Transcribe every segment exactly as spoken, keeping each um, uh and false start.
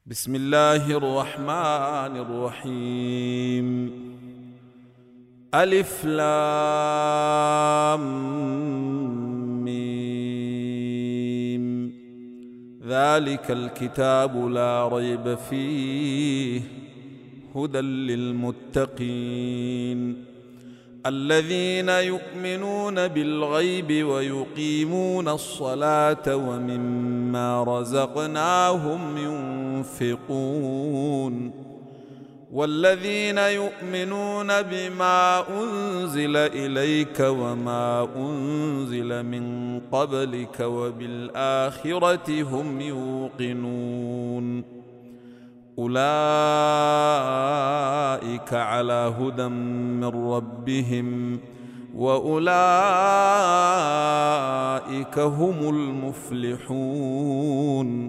بسم الله الرحمن الرحيم. ألف لام ميم. ذلك الكتاب لا ريب فيه هدى للمتقين الذين يؤمنون بالغيب ويقيمون الصلاة ومما رزقناهم ينفقون والذين يؤمنون بما أنزل إليك وما أنزل من قبلك وبالآخرة هم يوقنون أولئك على هدى من ربهم وأولئك هم المفلحون.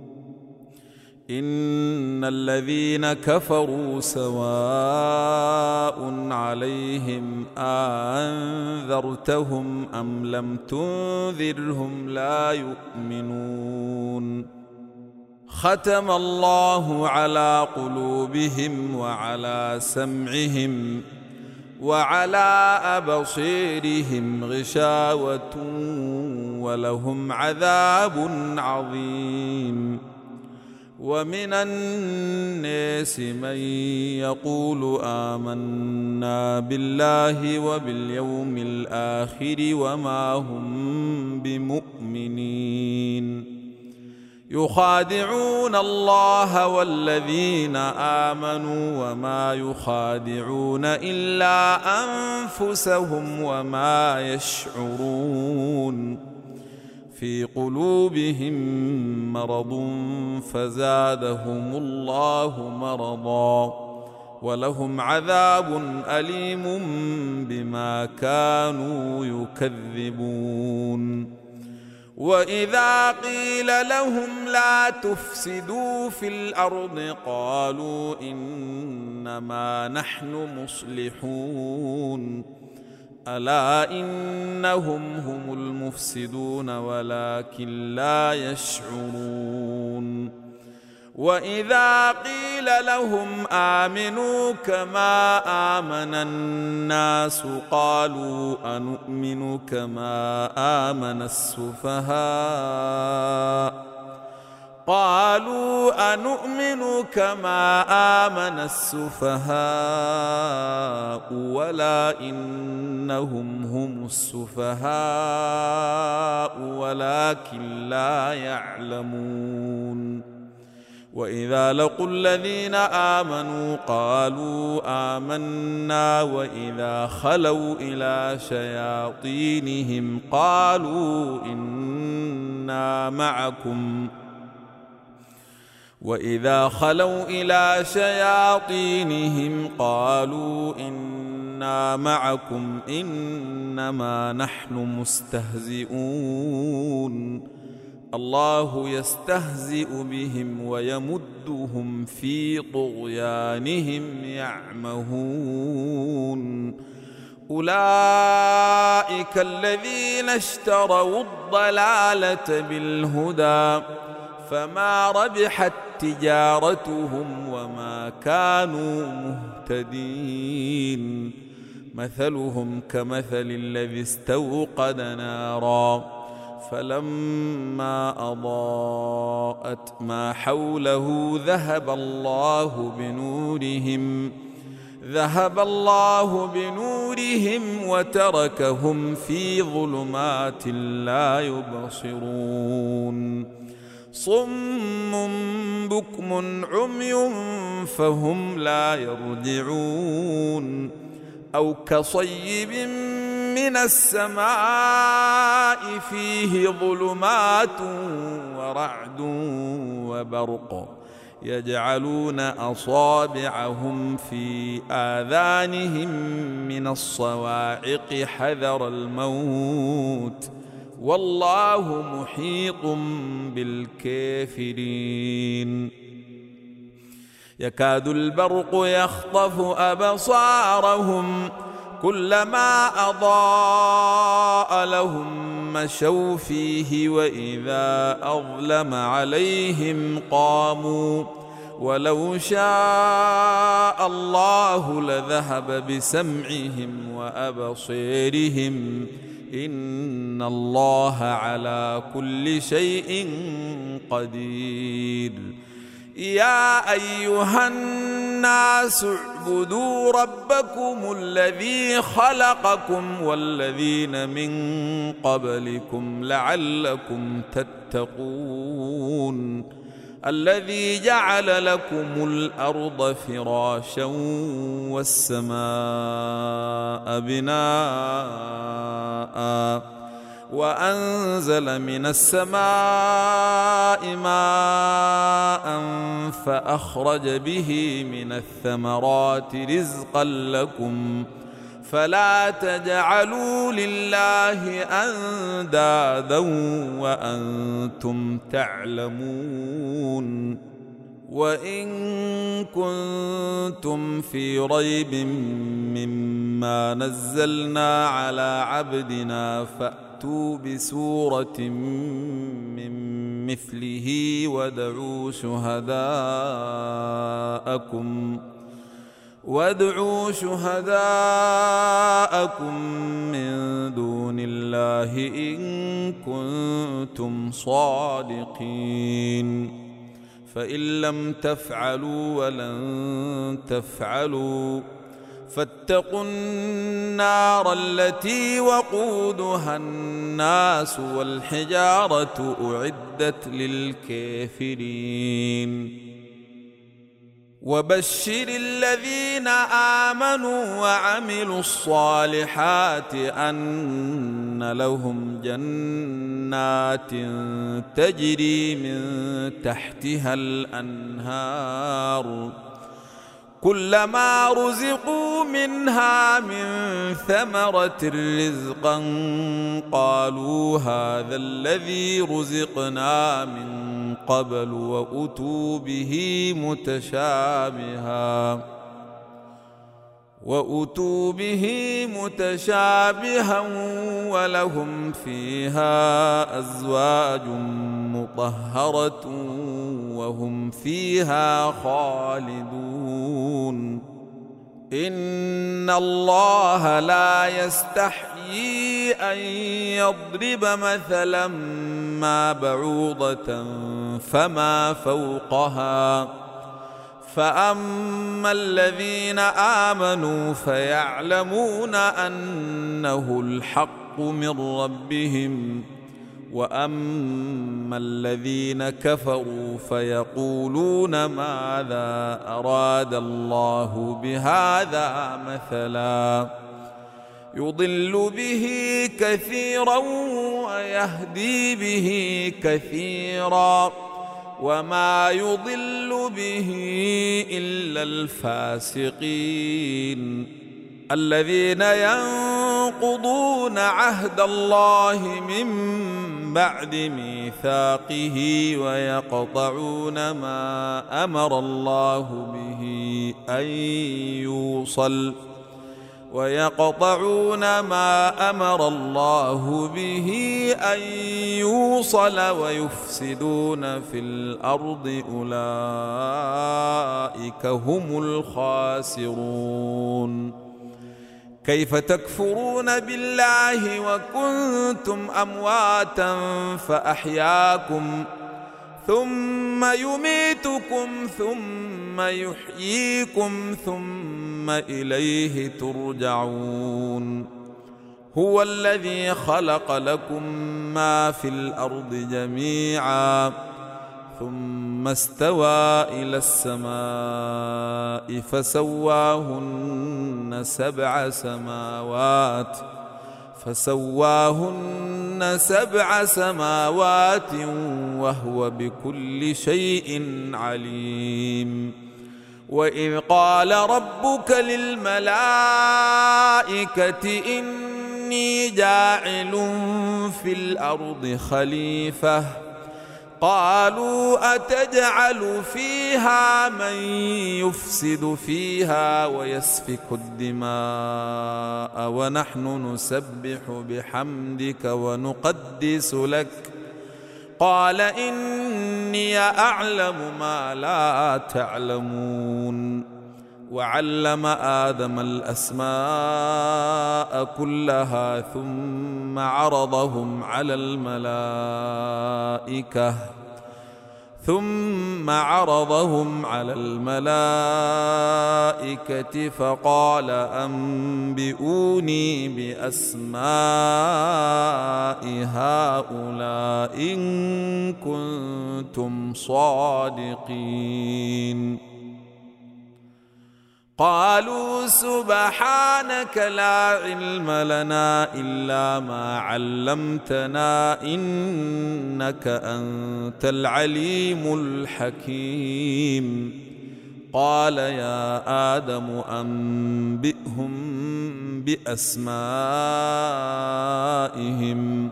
إن الذين كفروا سواء عليهم أنذرتهم أم لم تنذرهم لا يؤمنون. ختم الله على قلوبهم وعلى سمعهم وعلى أبصيرهم غشاوة ولهم عذاب عظيم. ومن الناس من يقول آمنا بالله وباليوم الآخر وما هم بمؤمنين يخادعون الله والذين آمنوا وما يخادعون إلا أنفسهم وما يشعرون. في قلوبهم مرض فزادهم الله مرضا ولهم عذاب أليم بما كانوا يكذبون. وإذا قيل لهم لا تفسدوا في الأرض قالوا إنما نحن مصلحون ألا إنهم هم المفسدون ولكن لا يشعرون. وإذا قيل لهم آمنوا كما آمن الناس قالوا أنؤمن كما آمن السفهاء قالوا أنؤمن كما آمن السفهاء ولا إنهم هم السفهاء ولكن لا يعلمون. وإذا لقوا الذين آمنوا قالوا آمنا وإذا خلوا إلى شياطينهم قالوا إنا معكم وإذا خلوا إلى شياطينهم قالوا إنا معكم إنما نحن مستهزئون. الله يستهزئ بهم ويمدهم في طغيانهم يعمهون. أولئك الذين اشتروا الضلالة بالهدى فما ربحت تجارتهم وما كانوا مهتدين. مثلهم كمثل الذي استوقد نارا فلما أضاءت ما حوله ذهب الله بنورهم ذهب الله بنورهم وتركهم في ظلمات لا يبصرون. صم بكم عمي فهم لا يرجعون. أو كصيب من السماء فيه ظلمات ورعد وبرق يجعلون أصابعهم في آذانهم من الصواعق حذر الموت والله محيط بالكافرين. يكاد البرق يخطف أبصارهم كلما أضاء لهم مشوا فيه وإذا أظلم عليهم قاموا ولو شاء الله لذهب بسمعهم وأبصيرهم إن الله على كل شيء قدير. يا أيها الناس اعبدوا ربكم الذي خلقكم والذين من قبلكم لعلكم تتقون الذي جعل لكم الأرض فراشا والسماء بناء وأنزل من السماء ماء فأخرج به من الثمرات رزقا لكم فلا تجعلوا لله أندادا وأنتم تعلمون. وإن كنتم في ريب مما نزلنا على عبدنا فأتوا بسورة من مثله وادعوا شهداءكم وادعوا شهداءكم من دون الله إن كنتم صادقين. فإن لم تفعلوا ولن تفعلوا فاتقوا النار التي وقودها الناس والحجارة أعدت للكافرين. وبشر الذين آمنوا وعملوا الصالحات أن لهم جنات تجري من تحتها الأنهار كلما رزقوا منها من ثمرة رزقا قالوا هذا الذي رزقنا من قبل وأتوا به متشابها وأتوا به متشابها ولهم فيها أزواج مطهرة وهم فيها خالدون. إن الله لا يستحيي أن يضرب مثلا ما بعوضة فما فوقها فأما الذين آمنوا فيعلمون أنه الحق من ربهم وأما الذين كفروا فيقولون ماذا أراد الله بهذا مثلا يضل به كثيرا ويهدي به كثيرا وما يضل به إلا الفاسقين الذين ينقضون عهد الله من بعد ميثاقه ويقطعون ما أمر الله به أن يوصل ويقطعون ما أمر الله به أن يوصل ويفسدون في الأرض أولئك هم الخاسرون. كيف تكفرون بالله وكنتم أمواتا فأحياكم ثم يميتكم ثم يحييكم ثم إليه ترجعون. هو الذي خلق لكم ما في الأرض جميعا ثم استوى إلى السماء فسواهن سبع سماوات فسواهن سبع سماوات وهو بكل شيء عليم. وإذ قال ربك للملائكة إني جاعل في الأرض خليفة قالوا أتجعل فيها من يفسد فيها ويسفك الدماء ونحن نسبح بحمدك ونقدس لك قال إني أعلم ما لا تعلمون. وعلم آدم الأسماء كلها ثم عرضهم على الملائكة ثم عرضهم على الملائكة فقال أنبئوني بأسماء هؤلاء إن كنتم صادقين. قالوا سبحانك لا علم لنا إلا ما علمتنا إنك أنت العليم الحكيم. قال يا آدم أنبئهم بأسمائهم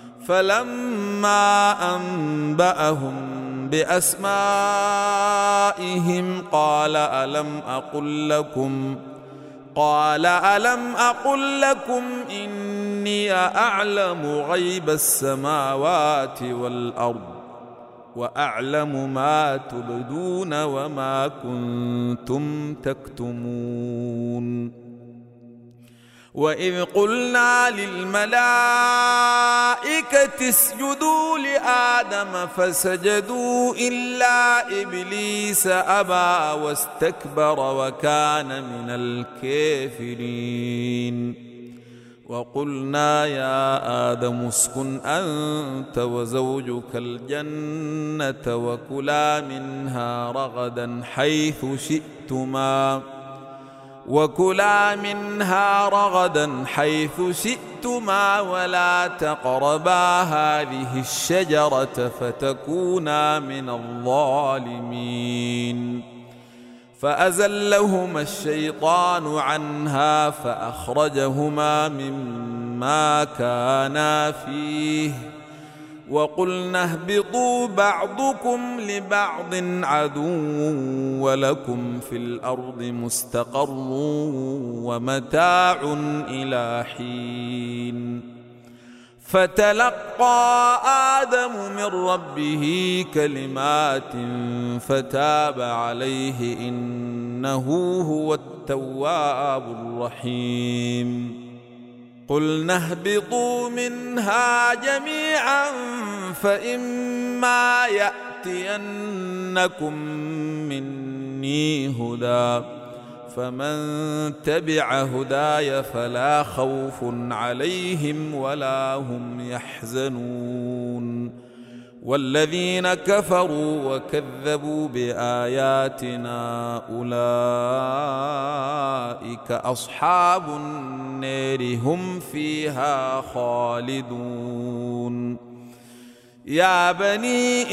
فلما أنبأهم بأسمائهم قال ألم أقل لكم قال ألم أقل لكم إني أعلم غيب السماوات والأرض وأعلم ما تبدون وما كنتم تكتمون. وإذ قلنا للملائكة اسجدوا لآدم فسجدوا إلا إبليس أبى واستكبر وكان من الكافرين. وقلنا يا آدم اسكن أنت وزوجك الجنة وكلا منها رغدا حيث شئتما وكلا منها رغدا حيث شئتما ولا تقربا هذه الشجرة فتكونا من الظالمين. فأزلهما الشيطان عنها فأخرجهما مما كانا فيه وقلنا اهبطوا بعضكم لبعض عدو ولكم في الأرض مستقر ومتاع إلى حين. فتلقى آدم من ربه كلمات فتاب عليه إنه هو التواب الرحيم. قلنا اهبطوا منها جميعا فإما يأتينكم مني هدى فمن تبع هداي فلا خوف عليهم ولا هم يحزنون. والذين كفروا وكذبوا بآياتنا أولئك أصحاب النار هم فيها خالدون. يا بني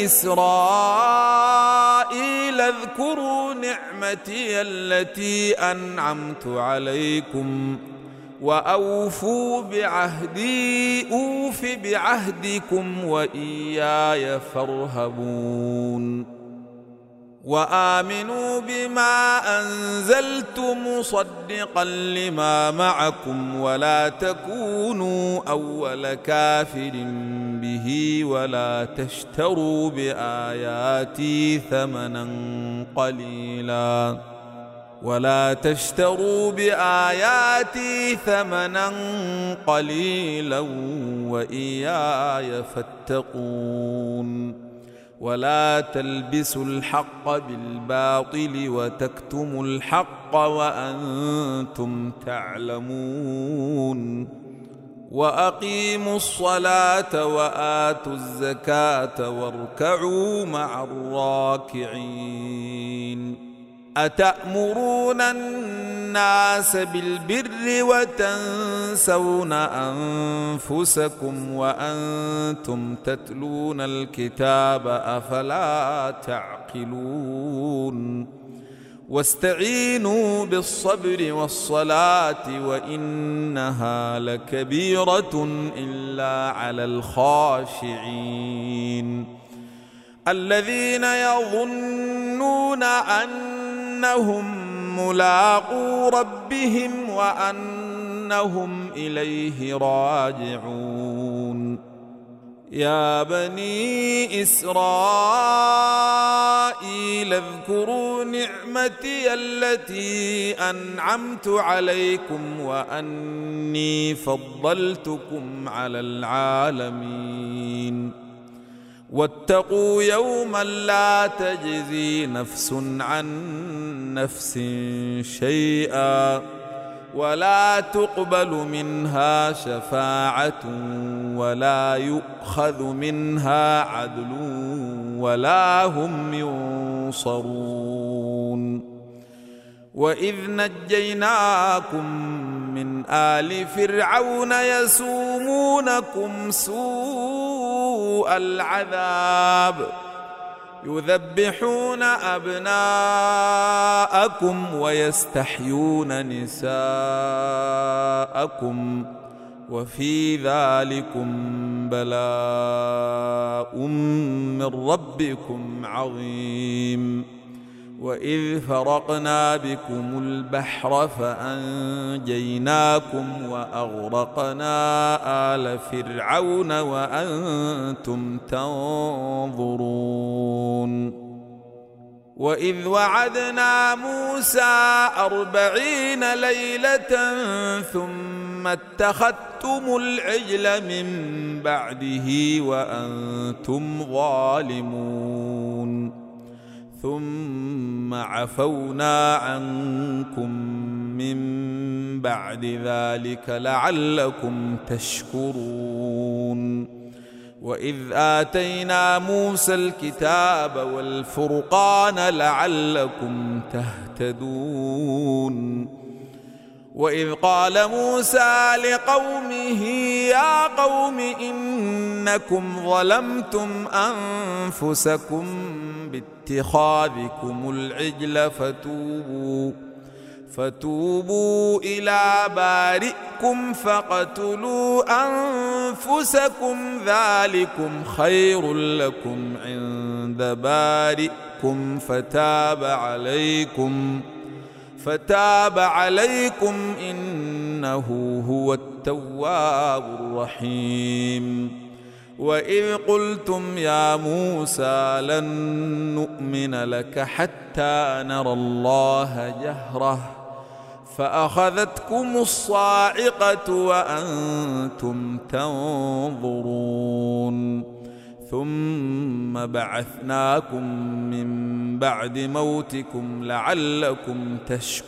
إسرائيل اذكروا نعمتي التي أنعمت عليكم وأوفوا بعهدي أوف بعهدكم وإياي فارهبون. وآمنوا بما أنزلت مصدقا لما معكم ولا تكونوا أول كافر به ولا تشتروا بآياتي ثمنا قليلا ولا تشتروا بآياتي ثمنا قليلا وإياي فاتقون. ولا تلبسوا الحق بالباطل وتكتموا الحق وأنتم تعلمون. وأقيموا الصلاة وآتوا الزكاة واركعوا مع الراكعين. أتأمرون الناس بالبر وتنسون أنفسكم وأنتم تتلون الكتاب أفلا تعقلون. واستعينوا بالصبر والصلاة وإنها لكبيرة إلا على الخاشعين الذين يظنون أنهم ملاقو ربهم وأنهم إليه راجعون. يا بني إسرائيل اذكروا نعمتي التي أنعمت عليكم وأني فضلتكم على العالمين واتقوا يوما لا تجزي نفس عن نفس شيئا ولا تقبل منها شفاعة ولا يؤخذ منها عدل ولا هم ينصرون وإذ نجيناكم من آل فرعون يسومونكم سوء العذاب يذبحون أبناءكم ويستحيون نساءكم وفي ذلكم بلاء من ربكم عظيم وإذ فرقنا بكم البحر فأنجيناكم وأغرقنا آل فرعون وأنتم تنظرون وإذ وعدنا موسى أربعين ليلة ثم اتخذتم العجل من بعده وأنتم ظالمون ثم عفونا عنكم من بعد ذلك لعلكم تشكرون وإذ آتينا موسى الكتاب والفرقان لعلكم تهتدون وإذ قال موسى لقومه يا قوم إنكم ظلمتم أنفسكم باتخاذكم العجل فتوبوا فتوبوا إلى بارئكم فاقتلوا أنفسكم ذلكم خير لكم عند بارئكم فتاب عليكم فتاب عليكم إنه هو التواب الرحيم وإذ قلتم يا موسى لن نؤمن لك حتى نرى الله جهرة فأخذتكم الصاعقة وأنتم تنظرون ثم بعثناكم من بعد موتكم لعلكم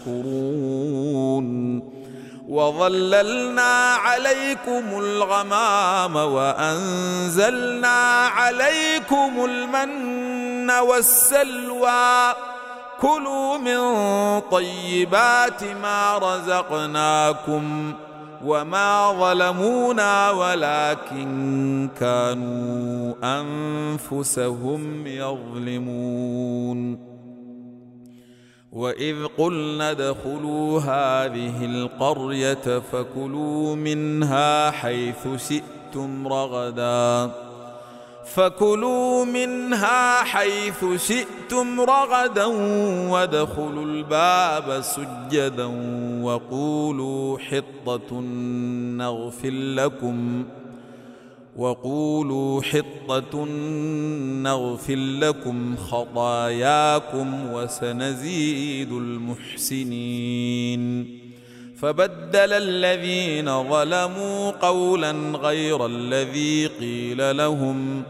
تشكرون وظللنا عليكم الغمام وأنزلنا عليكم المن والسلوى كلوا من طيبات ما رزقناكم وما ظلمونا ولكن كانوا أنفسهم يظلمون وإذ قلنا ادخلوا هذه القرية فكلوا منها حيث شئتم رغدا فكلوا منها حيث شئتم رغدا وادخلوا الباب سجدا وقولوا حطة نغفر لكم وقولوا حطة نغفر لكم خطاياكم وسنزيد المحسنين فبدل الذين ظلموا قولا غير الذي قيل لهم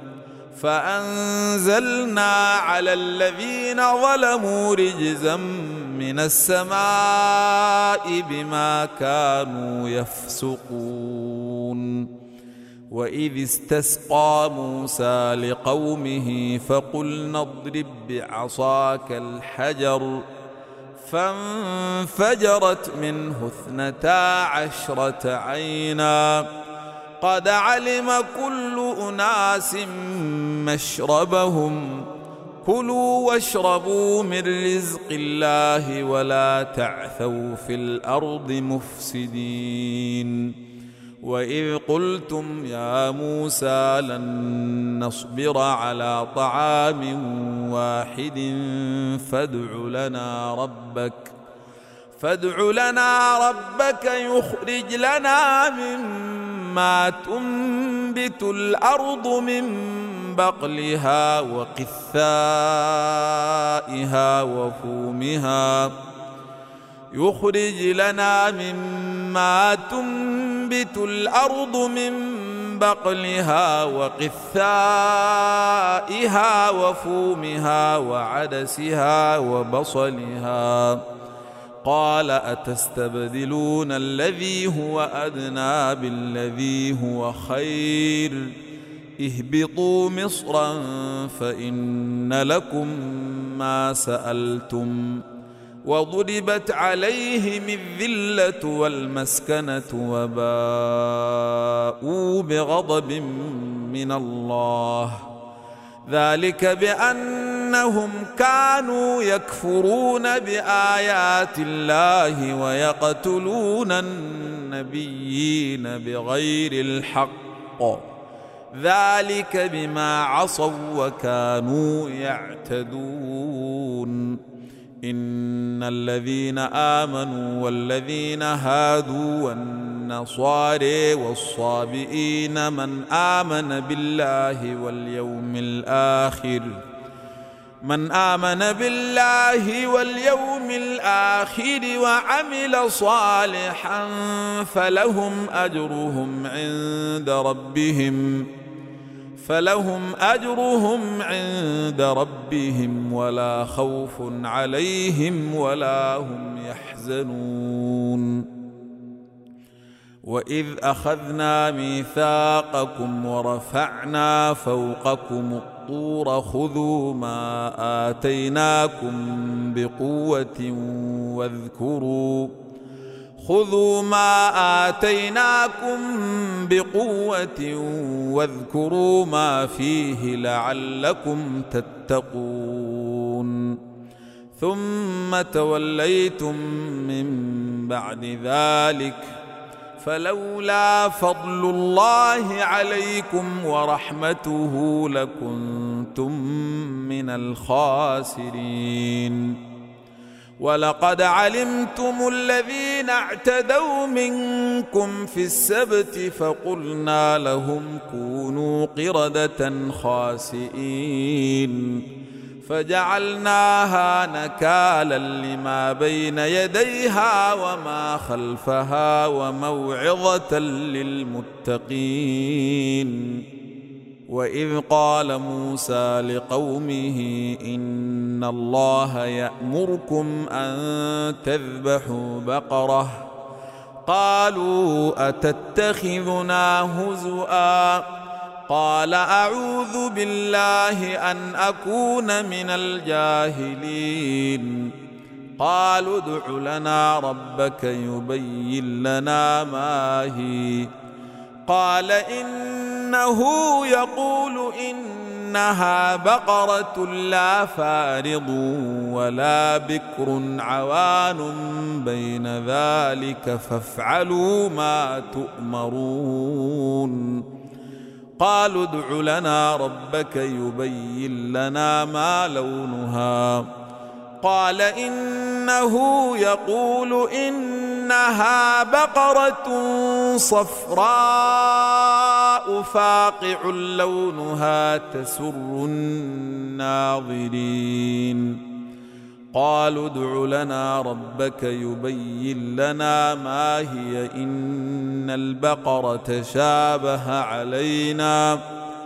فأنزلنا على الذين ظلموا رجزا من السماء بما كانوا يفسقون وإذ استسقى موسى لقومه فقلنا اضرب بعصاك الحجر فانفجرت منه اثنتا عشرة عينا قد علم كل أناس مشربهم كلوا واشربوا من رزق الله ولا تعثوا في الأرض مفسدين وإذ قلتم يا موسى لن نصبر على طعام واحد فادع لنا ربك فادع لنا ربك يخرج لنا مما تنبت تنبت الأرض من بقلها وقثائها وفومها يخرج لنا مما تنبت الأرض من بقلها وقثائها وفومها وعدسها وبصلها قال أتستبدلون الذي هو أدنى بالذي هو خير اهبطوا مصرا فإن لكم ما سألتم وضربت عليهم الذلة والمسكنة وباءوا بغضب من الله ذلك بأنهم كانوا يكفرون بآيات الله ويقتلون النبيين بغير الحق ذلك بما عصوا وكانوا يعتدون إن الذين آمنوا والذين هادوا والنصارى والصابئين من آمن بالله واليوم الآخر من آمن بالله واليوم الآخر وعمل صالحا فلهم أجرهم عند ربهم فلهم أجرهم عند ربهم ولا خوف عليهم ولا هم يحزنون وإذ أخذنا ميثاقكم ورفعنا فوقكم الطور خذوا ما آتيناكم بقوة واذكروا خذوا ما آتيناكم بقوة واذكروا ما فيه لعلكم تتقون ثم توليتم من بعد ذلك فلولا فضل الله عليكم ورحمته لكنتم من الخاسرين ولقد علمتم الذين اعتدوا منكم في السبت فقلنا لهم كونوا قردة خاسئين فجعلناها نكالا لما بين يديها وما خلفها وموعظة للمتقين وإذ قال موسى لقومه إن الله يأمركم أن تذبحوا بقرة قالوا أتتخذنا هزؤا قال أعوذ بالله أن أكون من الجاهلين قالوا ادع لنا ربك يبين لنا ما هي قال إنه يقول إنها بقرة لا فارض ولا بكر عوان بين ذلك فافعلوا ما تؤمرون قالوا ادع لنا ربك يبين لنا ما لونها قال إنه يقول إنها بقرة صفراء فاقع لونها تسر الناظرين قالوا ادع لنا ربك يبين لنا ما هي إن البقرة شابه علينا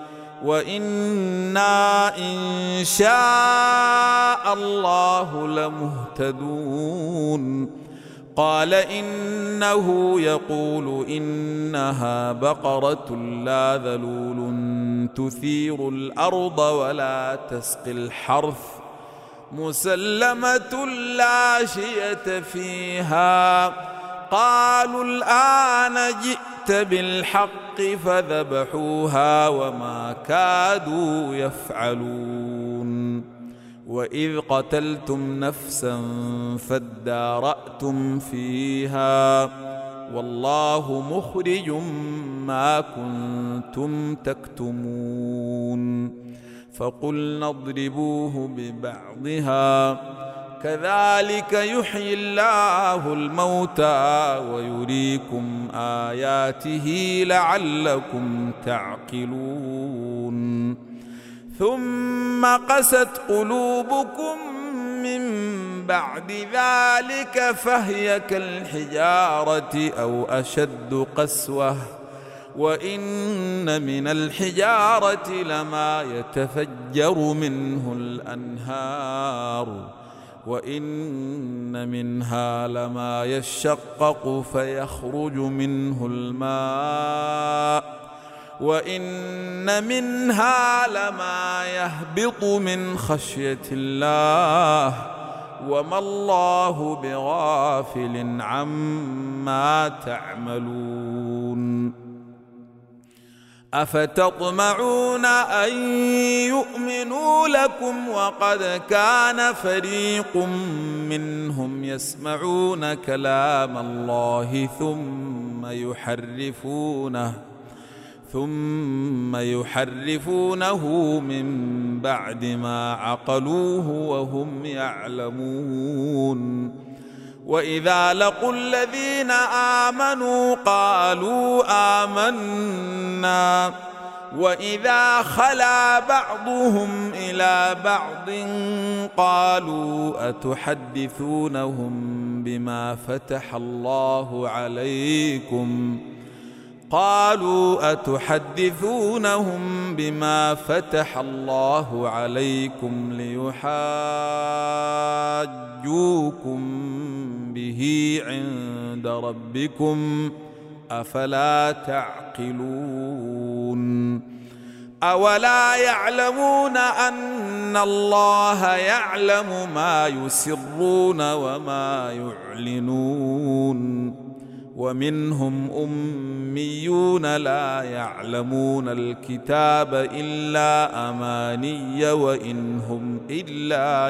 وإنا إن شاء الله لمهتدون قال إنه يقول إنها بقرة لا ذلول تثير الأرض ولا تسقي الحرث مسلمة لا شية فيها قالوا الآن جئت بالحق فذبحوها وما كادوا يفعلون وإذ قتلتم نفسا فادارأتم فيها والله مخرج ما كنتم تكتمون فقلنا اضربوه ببعضها كذلك يحيي الله الموتى ويريكم آياته لعلكم تعقلون ثم قست قلوبكم من بعد ذلك فهي كالحجارة أو أشد قسوة وإن من الحجارة لما يتفجر منه الأنهار وإن منها لما يشقق فيخرج منه الماء وإن منها لما يهبط من خشية الله وما الله بغافل عما تعملون أفتطمعون أن يؤمنوا لكم وقد كان فريق منهم يسمعون كلام الله ثم يحرفونه ثم يحرفونه من بعد ما عقلوه وهم يعلمون وإذا لقوا الذين آمنوا قالوا آمنا وإذا خلا بعضهم إلى بعض قالوا أتحدثونهم بما فتح الله عليكم قالوا أتحدثونهم بما فتح الله عليكم ليحاجوكم به عند ربكم أفلا تعقلون أولا يعلمون أن الله يعلم ما يسرون وما يعلنون ومنهم أميون لا يعلمون الكتاب إلا أماني وإن هم إلا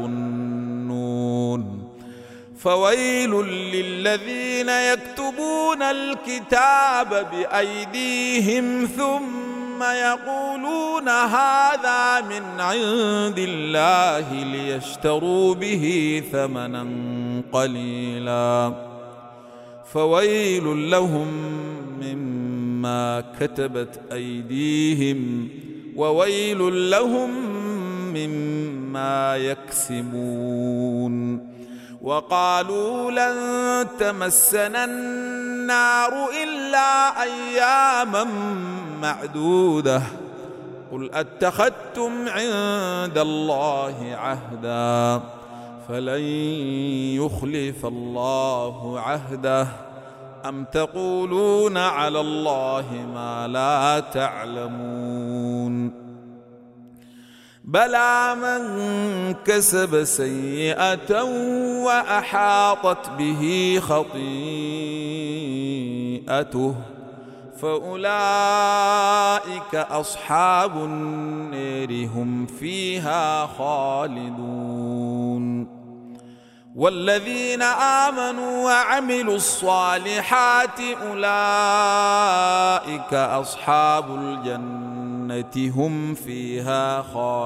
يظنون فويل للذين يكتبون الكتاب بأيديهم ثم يقولون هذا من عند الله ليشتروا به ثمنا قليلا فويل لهم مما كتبت أيديهم وويل لهم مما يكسبون وقالوا لن تمسنا النار إلا أياما معدودة قل أتخذتم عند الله عهدا فلن يخلف الله عهده أم تقولون على الله ما لا تعلمون بلى من كسب سيئة وأحاطت به خطيئته فأولئك أصحاب النار هم فيها خالدون والذين آمنوا وعملوا الصالحات أولئك أصحاب الجنة هم فيها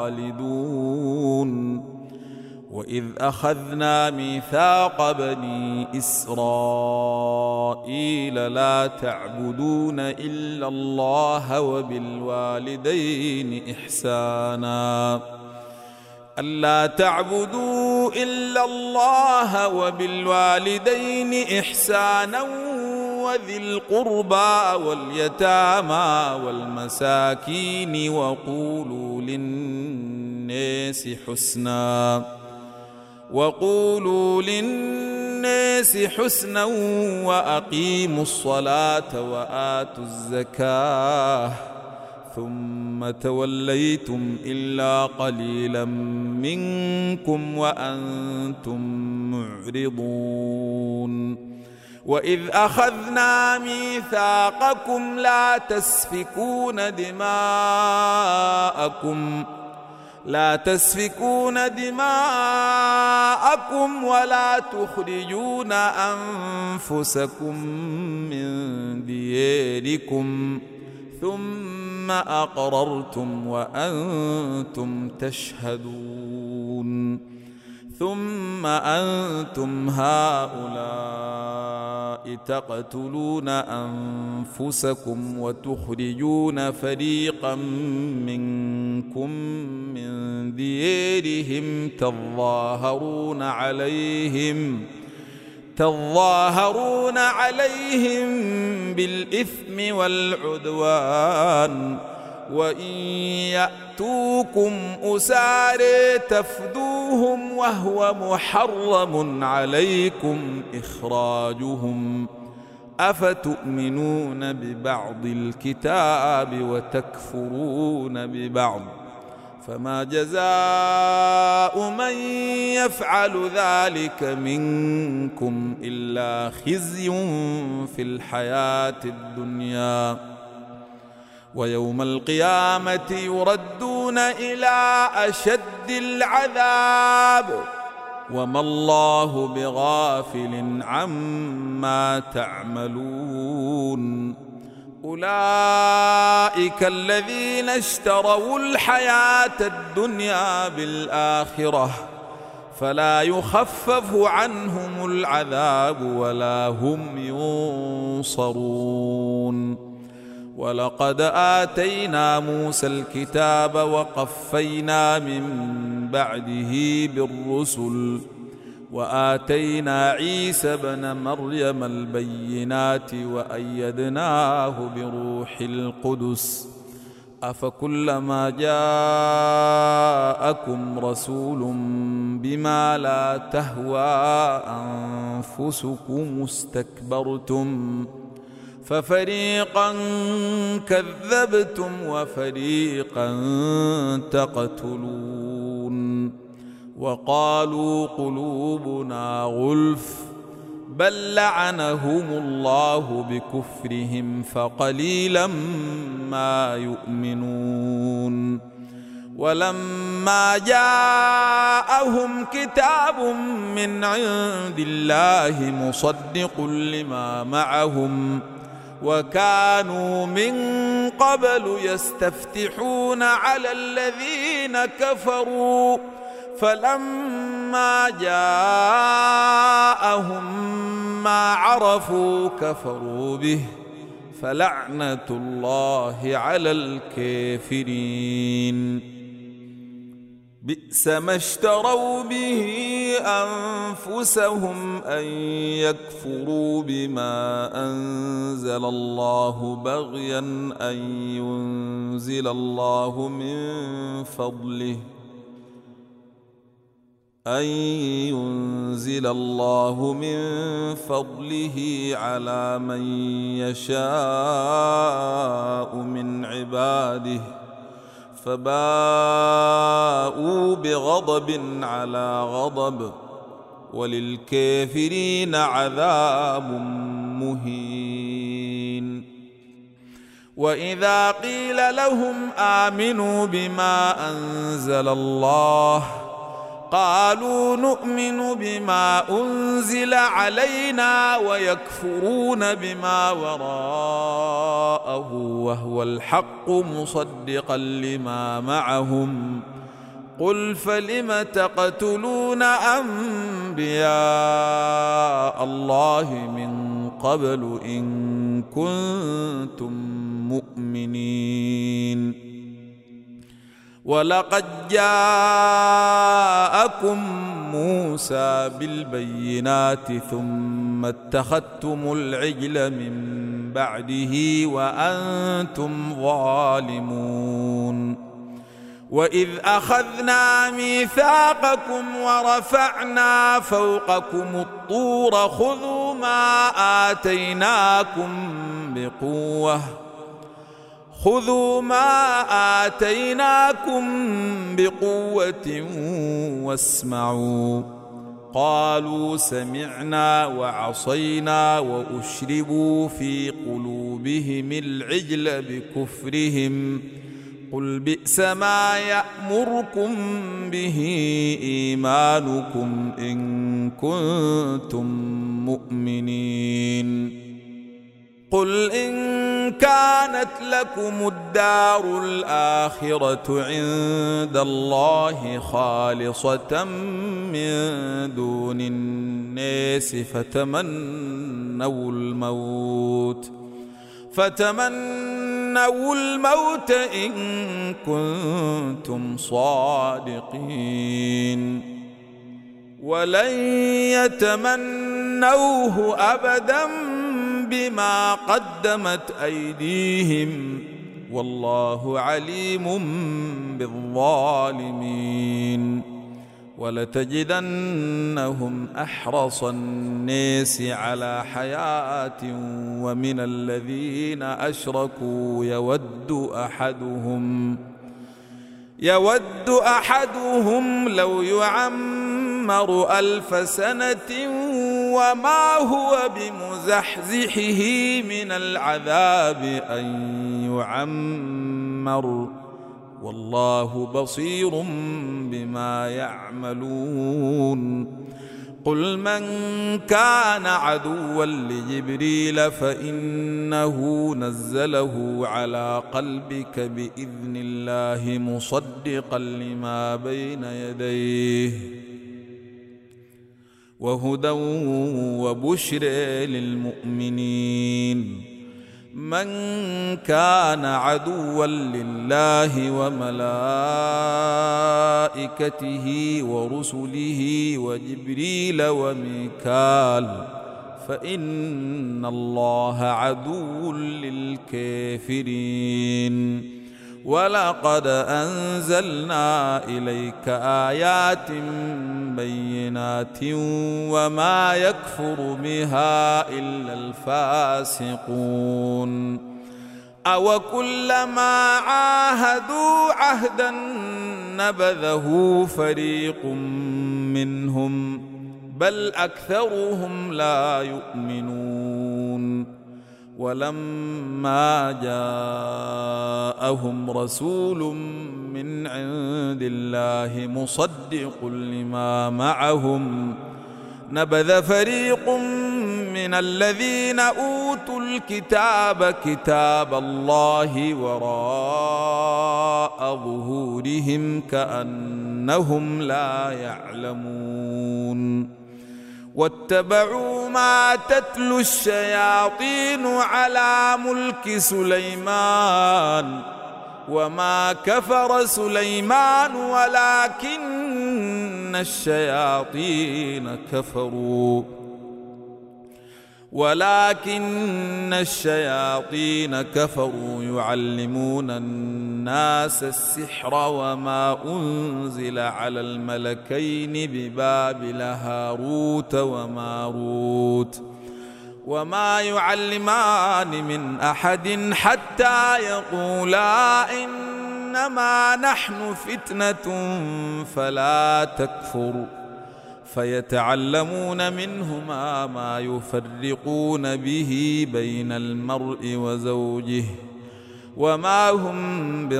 خالدون وإذ أخذنا ميثاق بني إسرائيل لا تعبدون إلا الله وبالوالدين إحسانا ألا تعبدوا إلا الله وبالوالدين إحسانا وذي القربى واليتامى والمساكين وقولوا للناس حسنا وقولوا للناس حسنا وأقيموا الصلاة وآتوا الزكاة ثم توليتم إلا قليلا منكم وأنتم معرضون وإذ أخذنا ميثاقكم لا تسفكون دماءكم لا تسفكون دماءكم ولا تخرجون أنفسكم من دياركم ثم أقررتم وأنتم تشهدون ثم أنتم هؤلاء تقتلون أنفسكم وتخرجون فريقا منكم من ديارهم تظاهرون عليهم تظاهرون عليهم بالإثم والعدوان وإن يأتوكم أسارى تفدوهم وهو محرم عليكم إخراجهم أفتؤمنون ببعض الكتاب وتكفرون ببعض فما جزاء من يفعل ذلك منكم إلا خزي في الحياة الدنيا ويوم القيامة يردون إلى أشد العذاب وما الله بغافل عما تعملون أولئك الذين اشتروا الحياة الدنيا بالآخرة فلا يخفف عنهم العذاب ولا هم ينصرون ولقد آتينا موسى الكتاب وقفينا من بعده بالرسل وآتينا عيسى ابن مريم البينات وأيدناه بروح القدس أفكلما جاءكم رسول بما لا تهوى أنفسكم استكبرتم ففريقا كذبتم وفريقا تقتلون وقالوا قلوبنا غلف بل لعنهم الله بكفرهم فقليلا ما يؤمنون ولما جاءهم كتاب من عند الله مصدق لما معهم وكانوا من قبل يستفتحون على الذين كفروا فلما جاءهم ما عرفوا كفروا به فلعنة الله على الكافرين بئس ما اشتروا به أنفسهم أن يكفروا بما أنزل الله بغيا أن ينزل الله من فضله أن ينزل الله من فضله على من يشاء من عباده فباءوا بغضب على غضب وللكافرين عذاب مهين وإذا قيل لهم آمنوا بما أنزل الله قالوا نؤمن بما أنزل علينا ويكفرون بما وراءه وهو الحق مصدقا لما معهم قل فلم تقتلون أنبياء الله من قبل إن كنتم مؤمنين ولقد جاءكم موسى بالبينات ثم اتخذتم العجل من بعده وأنتم ظالمون وإذ أخذنا ميثاقكم ورفعنا فوقكم الطور خذوا ما آتيناكم بقوة خذوا ما آتيناكم بقوة واسمعوا قالوا سمعنا وعصينا وأشربوا في قلوبهم العجل بكفرهم قل بئس ما يأمركم به إيمانكم إن كنتم مؤمنين قل إن كانت لكم الدار الآخرة عند الله خالصة من دون الناس فتمنوا الموت فتمنوا الموت إن كنتم صادقين ولن يتمنوه أبدا بما قدمت أيديهم والله عليم بالظالمين ولتجدنهم أحرص الناس على حياة ومن الذين أشركوا يود أحدهم يود أحدهم لو يعمر ألف سنة وما هو بمزحزحه من العذاب أن يعمر والله بصير بما يعملون قل من كان عدوا لجبريل فإنه نزله على قلبك بإذن الله مصدقا لما بين يديه وهدى وبشر للمؤمنين من كان عدوا لله وملائكته ورسله وجبريل وميكال فإن الله عدو للكافرين ولقد أنزلنا إليك آيات بينات وما يكفر بها إلا الفاسقون أو كلما عاهدوا عهدا نبذه فريق منهم بل أكثرهم لا يؤمنون ولما جاءهم رسول من عند الله مصدق لما معهم نبذ فريق من الذين أوتوا الكتاب كتاب الله وراء ظهورهم كأنهم لا يعلمون واتبعوا ما تتلو الشياطين على ملك سليمان وما كفر سليمان ولكن الشياطين كفروا ولكن الشياطين كفروا يعلمون الناس السحر وما أنزل على الملكين ببابل هاروت وماروت وما يعلمان من أحد حتى يقولا إنما نحن فتنة فلا تكفر فيتعلمون منهما ما يفرقون به بين المرء وزوجه وما هم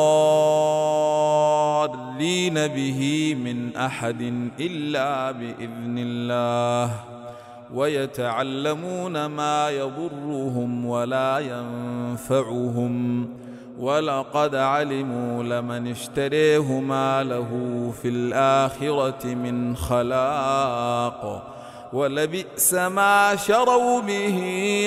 بضارين به من أحد إلا بإذن الله ويتعلمون ما يضرهم ولا ينفعهم ولقد علموا لمن اشتريه ما له في الآخرة من خلاق ولبئس ما شروا به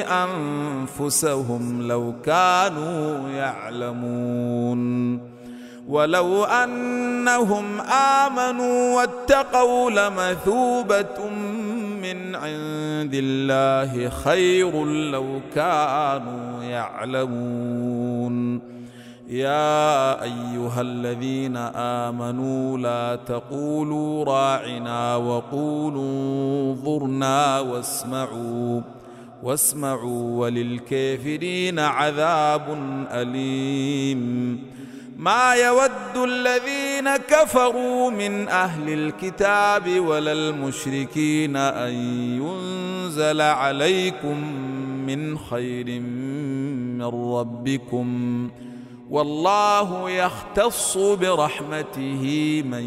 أنفسهم لو كانوا يعلمون ولو أنهم آمنوا واتقوا لمثوبة من عند الله خير لو كانوا يعلمون يا أيها الذين آمنوا لا تقولوا راعنا وقولوا انظرنا واسمعوا واسمعوا وللكافرين عذاب أليم ما يود الذين كفروا من أهل الكتاب ولا المشركين أن ينزل عليكم من خير من ربكم والله يختص برحمته من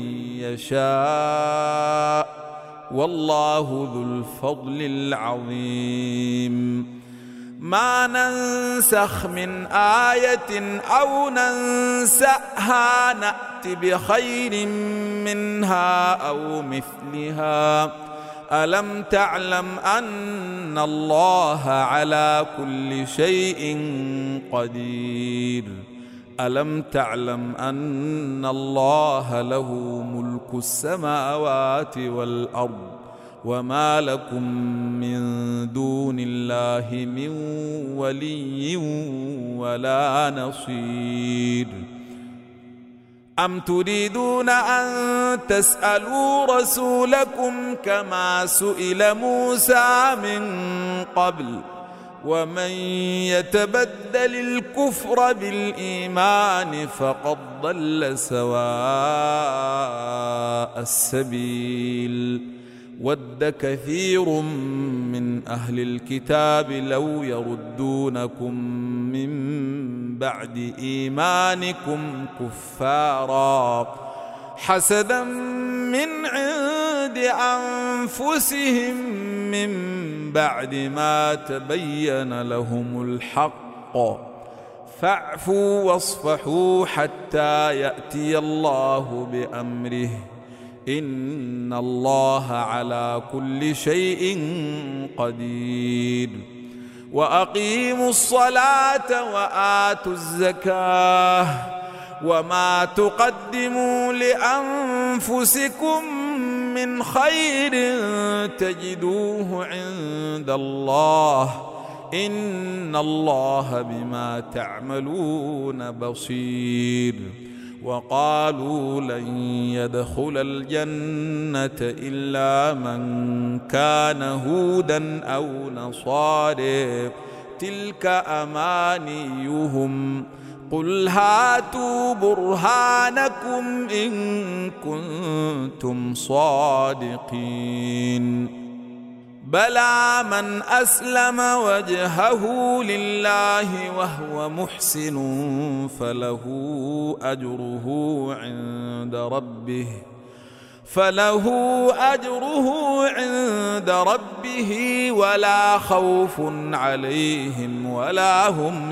يشاء والله ذو الفضل العظيم ما ننسخ من آية أو ننسأها نأت بخير منها أو مثلها ألم تعلم أن الله على كل شيء قدير ألم تعلم أن الله له ملك السماوات والأرض وما لكم من دون الله من ولي ولا نصير أم تريدون أن تسألوا رسولكم كما سئل موسى من قبل ومن يتبدل الكفر بالإيمان فقد ضل سواء السبيل ود كثير من أهل الكتاب لو يردونكم من بعد إيمانكم كفارا حسدا من عند أنفسهم من بعد ما تبين لهم الحق فاعفوا واصفحوا حتى يأتي الله بأمره إن الله على كل شيء قدير وأقيموا الصلاة وآتوا الزكاة وما تقدموا لأنفسكم من خير تجدوه عند الله إن الله بما تعملون بصير وقالوا لن يدخل الجنة إلا من كان هودا أو نصارى تلك أمانيهم قل هاتوا برهانكم إن كنتم صادقين بلى من أسلم وجهه لله وهو محسن فله أجره عند ربه فله أجره عند ربه ولا خوف عليهم ولا هم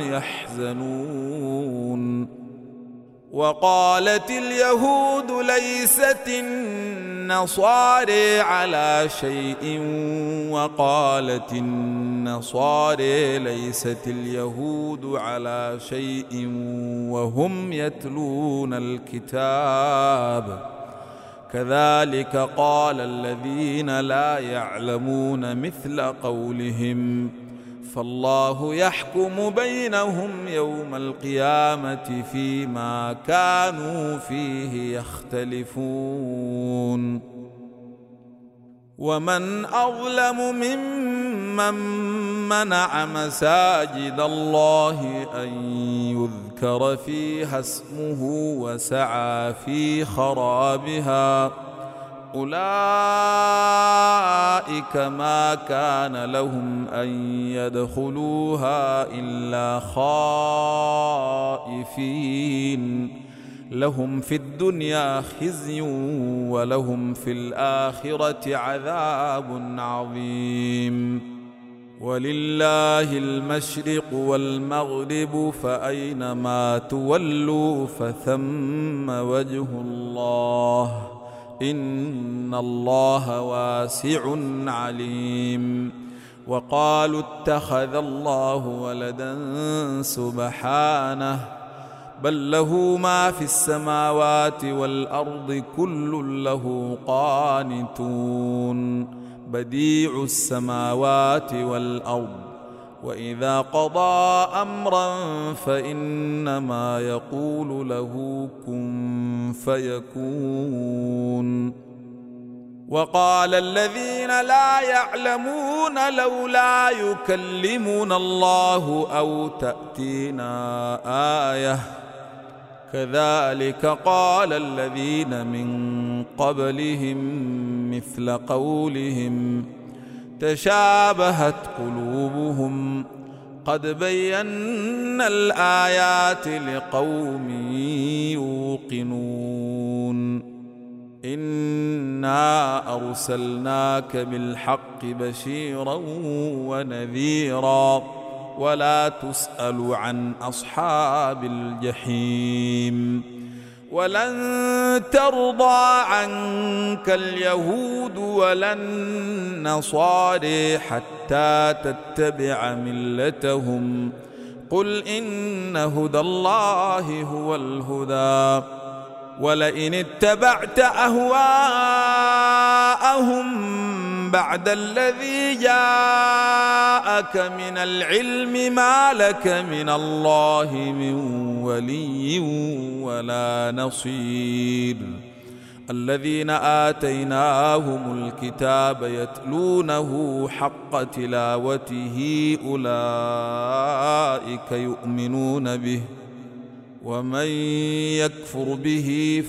يحزنون وقالت اليهود ليست النصارى على شيء وقالت النصارى ليست اليهود على شيء وهم يتلون الكتاب كذلك قال الذين لا يعلمون مثل قولهم فالله يحكم بينهم يوم القيامة فيما كانوا فيه يختلفون ومن أظلم ممن منع مساجد الله أن يذكر فيها اسمه وسعى في خرابها أولئك ما كان لهم أن يدخلوها إلا خائفين لهم في الدنيا خزي ولهم في الآخرة عذاب عظيم ولله المشرق والمغرب فأينما تولوا فثم وجه الله إن الله واسع عليم وقالوا اتخذ الله ولدا سبحانه بل له ما في السماوات والأرض كل له قانتون بديع السماوات والأرض وإذا قضى أمرا فإنما يقول له كن فيكون وقال الذين لا يعلمون لولا يكلمنا الله أو تأتينا آية كذلك قال الذين من قبلهم مثل قولهم تشابهت قلوبهم قد بينا الآيات لقوم يوقنون إنا أرسلناك بالحق بشيرا ونذيرا ولا تسأل عن أصحاب الجحيم. ولن ترضى عنك اليهود ولا النصارى حتى تتبع ملتهم قل إن هدى الله هو الهدى ولئن اتبعت أهواءهم بعد الذي جاءك من العلم ما لك من الله من ولي ولا نصير. الذين آتيناهم الكتاب يتلونه حق تلاوته أولئك يؤمنون به ومن يكفر به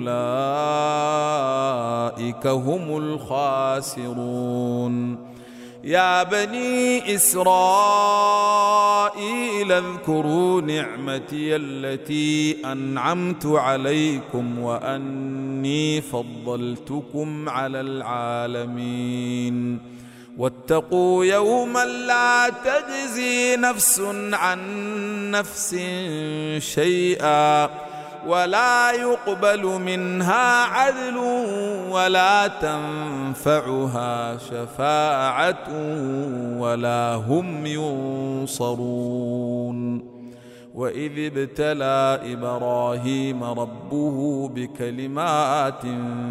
فأولئك هم الخاسرون. يا بني إسرائيل اذكروا نعمتي التي أنعمت عليكم وأني فضلتكم على العالمين. واتقوا يوما لا تجزي نفس عن نفس شيئا ولا يقبل منها عدل ولا تنفعها شفاعة ولا هم ينصرون. وإذ ابتلى إبراهيم ربه بكلمات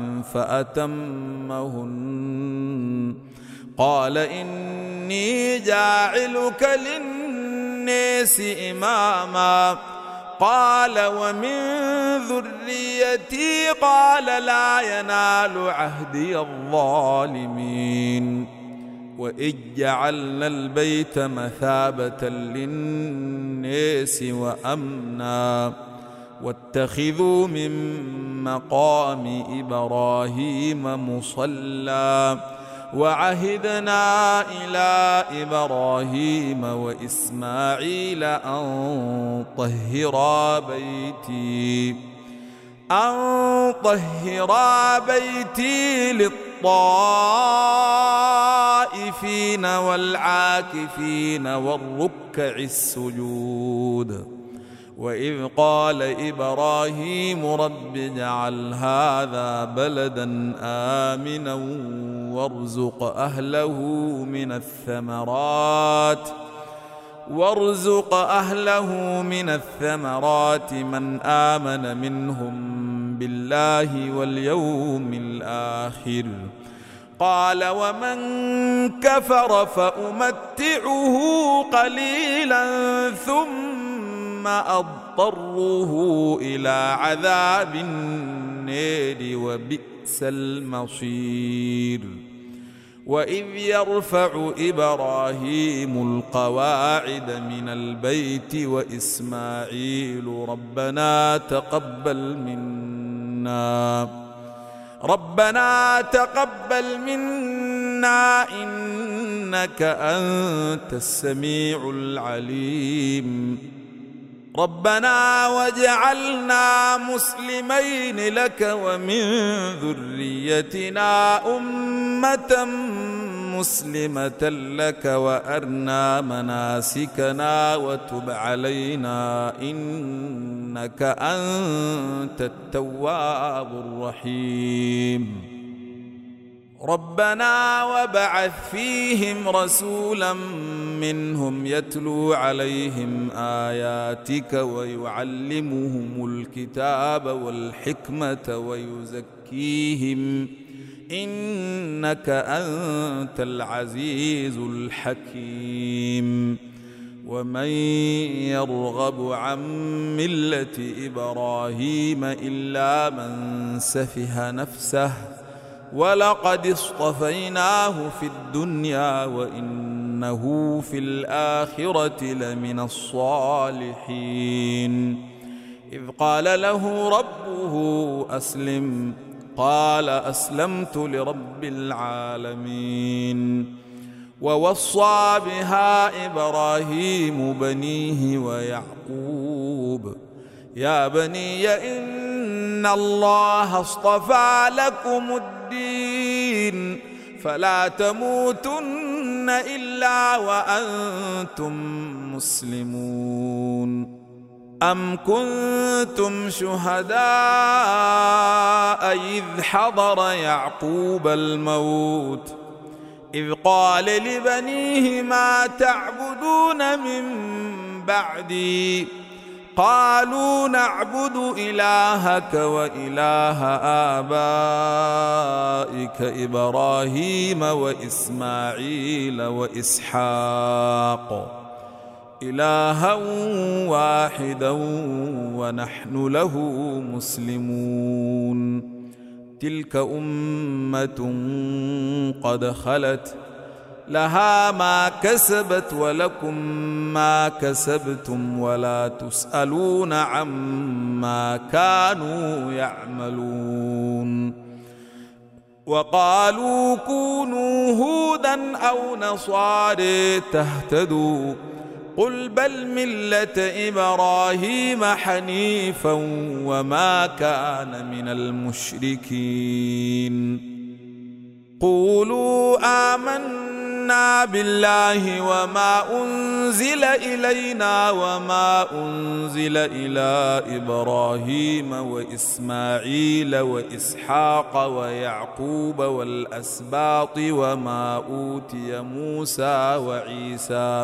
فأتمهن قال إني جاعلك للناس إماما قال ومن ذريتي قال لا ينال عهدي الظالمين. وإذ جعلنا البيت مثابة للناس وأمنا واتخذوا من مقام إبراهيم مصلى وعهدنا إلى إبراهيم وإسماعيل أن طهرا بيتي أن طهرا بيتي للطائفين والعاكفين والركع السجود. وإذ قال إبراهيم رب اجعل هذا بلدا آمنا وارزق أهله من الثمرات وارزق أهله من الثمرات من آمن منهم بالله واليوم الآخر قال ومن كفر فأمتعه قليلا ثم أضطره إلى عذاب النار وبئس المصير. وإذ يرفع إبراهيم القواعد من البيت وإسماعيل ربنا تقبل منا ربنا تقبل منا إنك أنت السميع العليم ربنا واجعلنا مسلمين لك ومن ذريتنا أمة مسلمة لك وأرنا مناسكنا وتب علينا إنك أنت التواب الرحيم. ربنا وابعث فيهم رسولا منهم يتلو عليهم آياتك ويعلمهم الكتاب والحكمة ويزكيهم إنك أنت العزيز الحكيم. ومن يرغب عن ملة إبراهيم إلا من سفه نفسه ولقد اصطفيناه في الدنيا وإنه في الآخرة لمن الصالحين. إذ قال له ربه أسلم قال أسلمت لرب العالمين. ووصى بها إبراهيم بنيه ويعقوب يا بني إن الله اصطفى لكم الدين فلا تموتن إلا وأنتم مسلمون. أم كنتم شهداء إذ حضر يعقوب الموت إذ قال لبنيه ما تعبدون من بعدي قالوا نعبد إلهك وإله آبائك إبراهيم وإسماعيل وإسحاق إلها واحدا ونحن له مسلمون. تلك أمة قد خلت لها ما كسبت ولكم ما كسبتم ولا تسألون عما كانوا يعملون. وقالوا كونوا هودا أو نصارى تهتدوا قل بل ملة إبراهيم حنيفا وما كان من المشركين. قولوا آمنا بالله وما أنزل إلينا وما أنزل إلى إبراهيم وإسماعيل وإسحاق ويعقوب والأسباط وما أوتي موسى وعيسى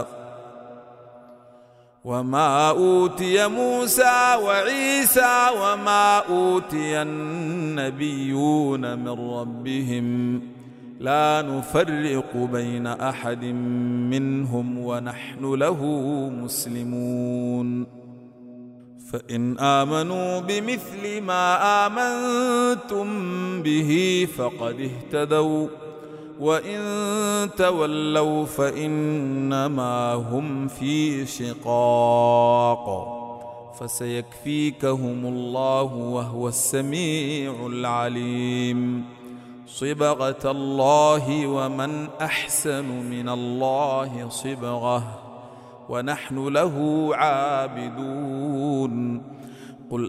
وما أوتي موسى وعيسى وما أوتي النبيون من ربهم لا نفرق بين أحد منهم ونحن له مسلمون. فإن آمنوا بمثل ما آمنتم به فقد اهتدوا وإن تولوا فإنما هم في شقاق فسيكفيكهم الله وهو السميع العليم. صبغة الله ومن أحسن من الله صبغة ونحن له عابدون. قل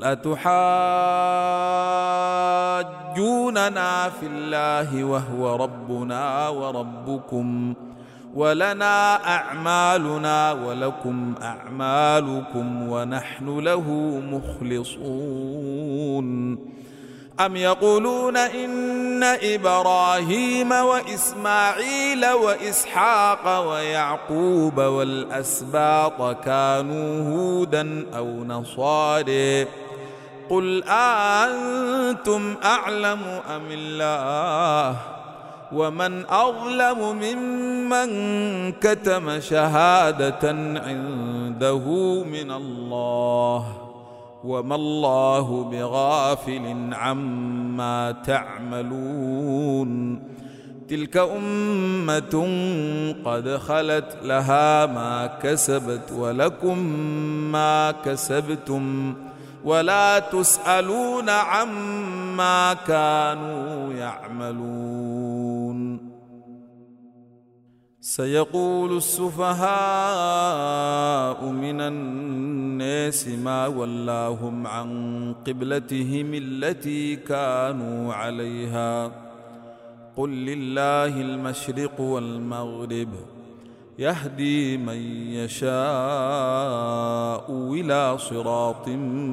أتحاجوننا في الله وهو ربنا وربكم ولنا أعمالنا ولكم أعمالكم ونحن له مخلصون. أم يقولون إن إبراهيم وإسماعيل وإسحاق ويعقوب والأسباط كانوا هودا أو نصارى قل أنتم أعلم أم الله ومن أظلم ممن كتم شهادة عنده من الله وما الله بغافل عما تعملون. تلك أمة قد خلت لها ما كسبت ولكم ما كسبتم ولا تسألون عما كانوا يعملون. سيقول السفهاء من الناس ما ولاهم عن قبلتهم التي كانوا عليها قل لله المشرق والمغرب يهدي من يشاء إلى صراط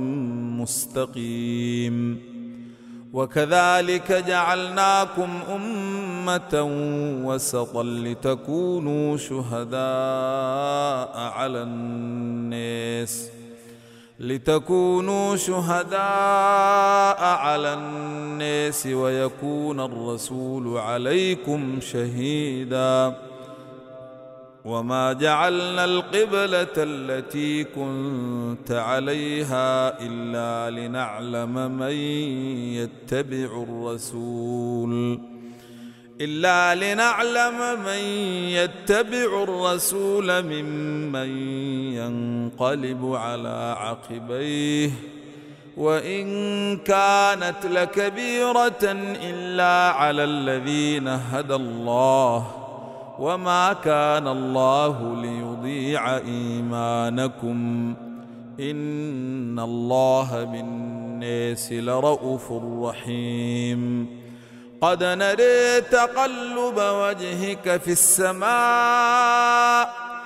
مستقيم. وكذلك جعلناكم أمة وسطا لتكونوا شهداء على الناس لتكونوا شهداء على الناس ويكون الرسول عليكم شهيدا. وما جعلنا القبلة التي كنت عليها إلا لنعلم من يتبع الرسول إلا لنعلم من يتبع الرسول ممن ينقلب على عقبيه وإن كانت لكبيرة إلا على الذين هدى الله وما كان الله ليضيع إيمانكم إن الله بالناس لرءوف رحيم. قد نري تقلب وجهك في السماء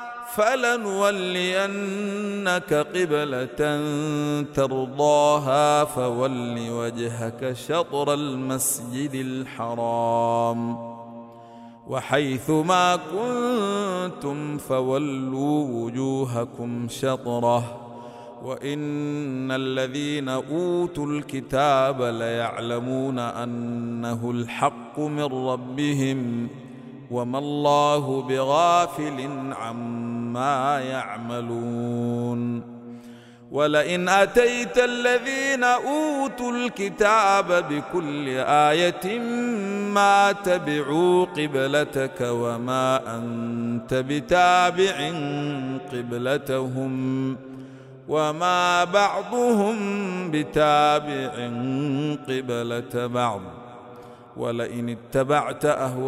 فلنولينك قبلة ترضاها فول وجهك شطر المسجد الحرام وحيث ما كنتم فولوا وجوهكم شطره وإن الذين أوتوا الكتاب ليعلمون أنه الحق من ربهم وما الله بغافل عما يعملون ولئن أتيت الذين أوتوا الكتاب بكل آية ما تبعوا قبلتك وما أنت بتابع قبلتهم وما بعضهم بتابع قبلة بعض ولئن اتبعت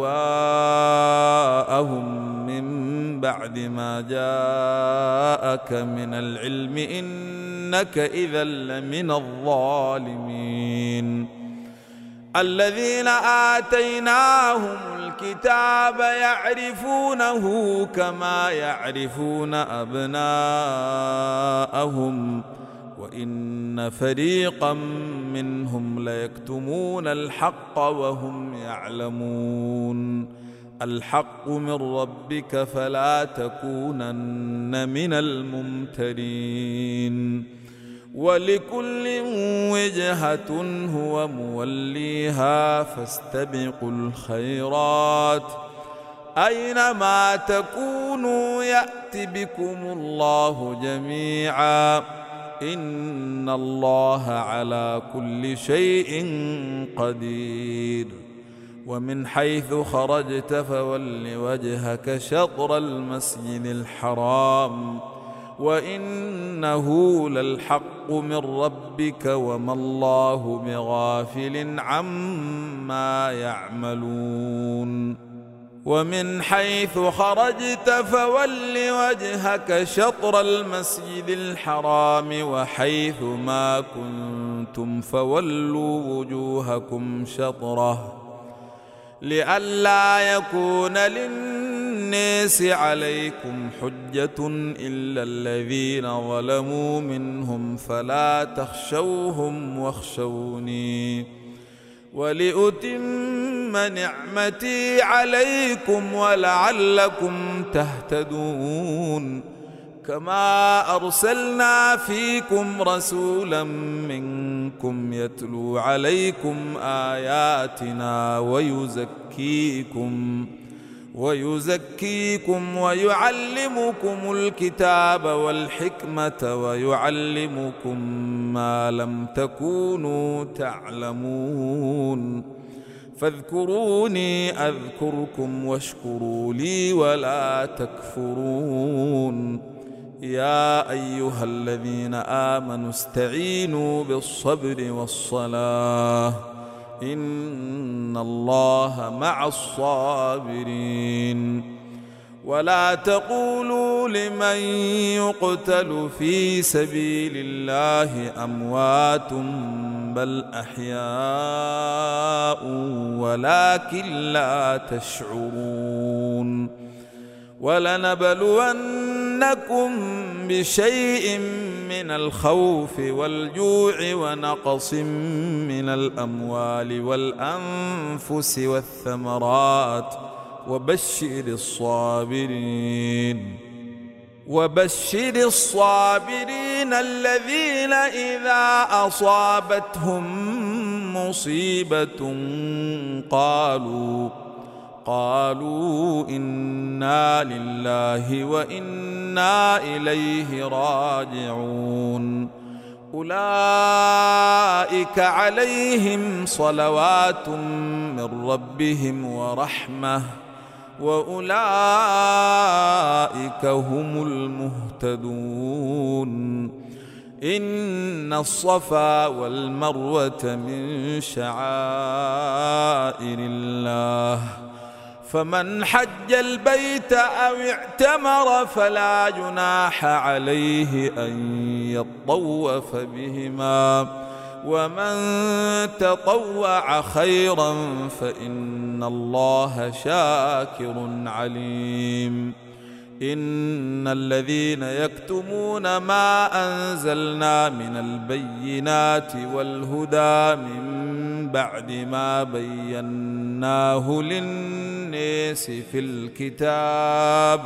أهواءهم من بعد ما جاءك من العلم إنك إذا لمن الظالمين الذين آتيناهم الكتاب يعرفونه كما يعرفون أبناءهم وإن فريقا منهم ليكتمون الحق وهم يعلمون الحق من ربك فلا تكونن من الممترين ولكل وجهة هو موليها فاستبقوا الخيرات أينما تكونوا يأت بكم الله جميعا إن الله على كل شيء قدير ومن حيث خرجت فول وجهك شطر المسجد الحرام وإنه للحق من ربك وما الله بغافل عما يعملون ومن حيث خرجت فول وجهك شطر المسجد الحرام وحيث ما كنتم فولوا وجوهكم شطره لئلا يكون للناس عليكم حجة إلا الذين ظلموا منهم فلا تخشوهم واخشوني ولأتم نعمتي عليكم ولعلكم تهتدون كما أرسلنا فيكم رسولا منكم يتلو عليكم آياتنا ويزكيكم ويزكيكم ويعلمكم الكتاب والحكمة ويعلمكم ما لم تكونوا تعلمون فاذكروني أذكركم واشكروا لي ولا تكفرون يا أيها الذين آمنوا استعينوا بالصبر والصلاة إن الله مع الصابرين ولا تقولوا لمن يقتل في سبيل الله أموات بل أحياء ولكن لا تشعرون ولنبلونكم بشيء من الخوف والجوع ونقص من الأموال والأنفس والثمرات وبشر الصابرين وبشر الصابرين الذين إذا أصابتهم مصيبة قالوا قالوا إنا لله وإنا إليه راجعون أولئك عليهم صلوات من ربهم ورحمة وأولئك هم المهتدون إن الصفا والمروة من شعائر الله فمن حج البيت أو اعتمر فلا جناح عليه أن يطوف بهما ومن تطوع خيرا فإن الله شاكر عليم. إن الذين يكتمون ما أنزلنا من البينات والهدى من بعد ما بيناه للناس في الكتاب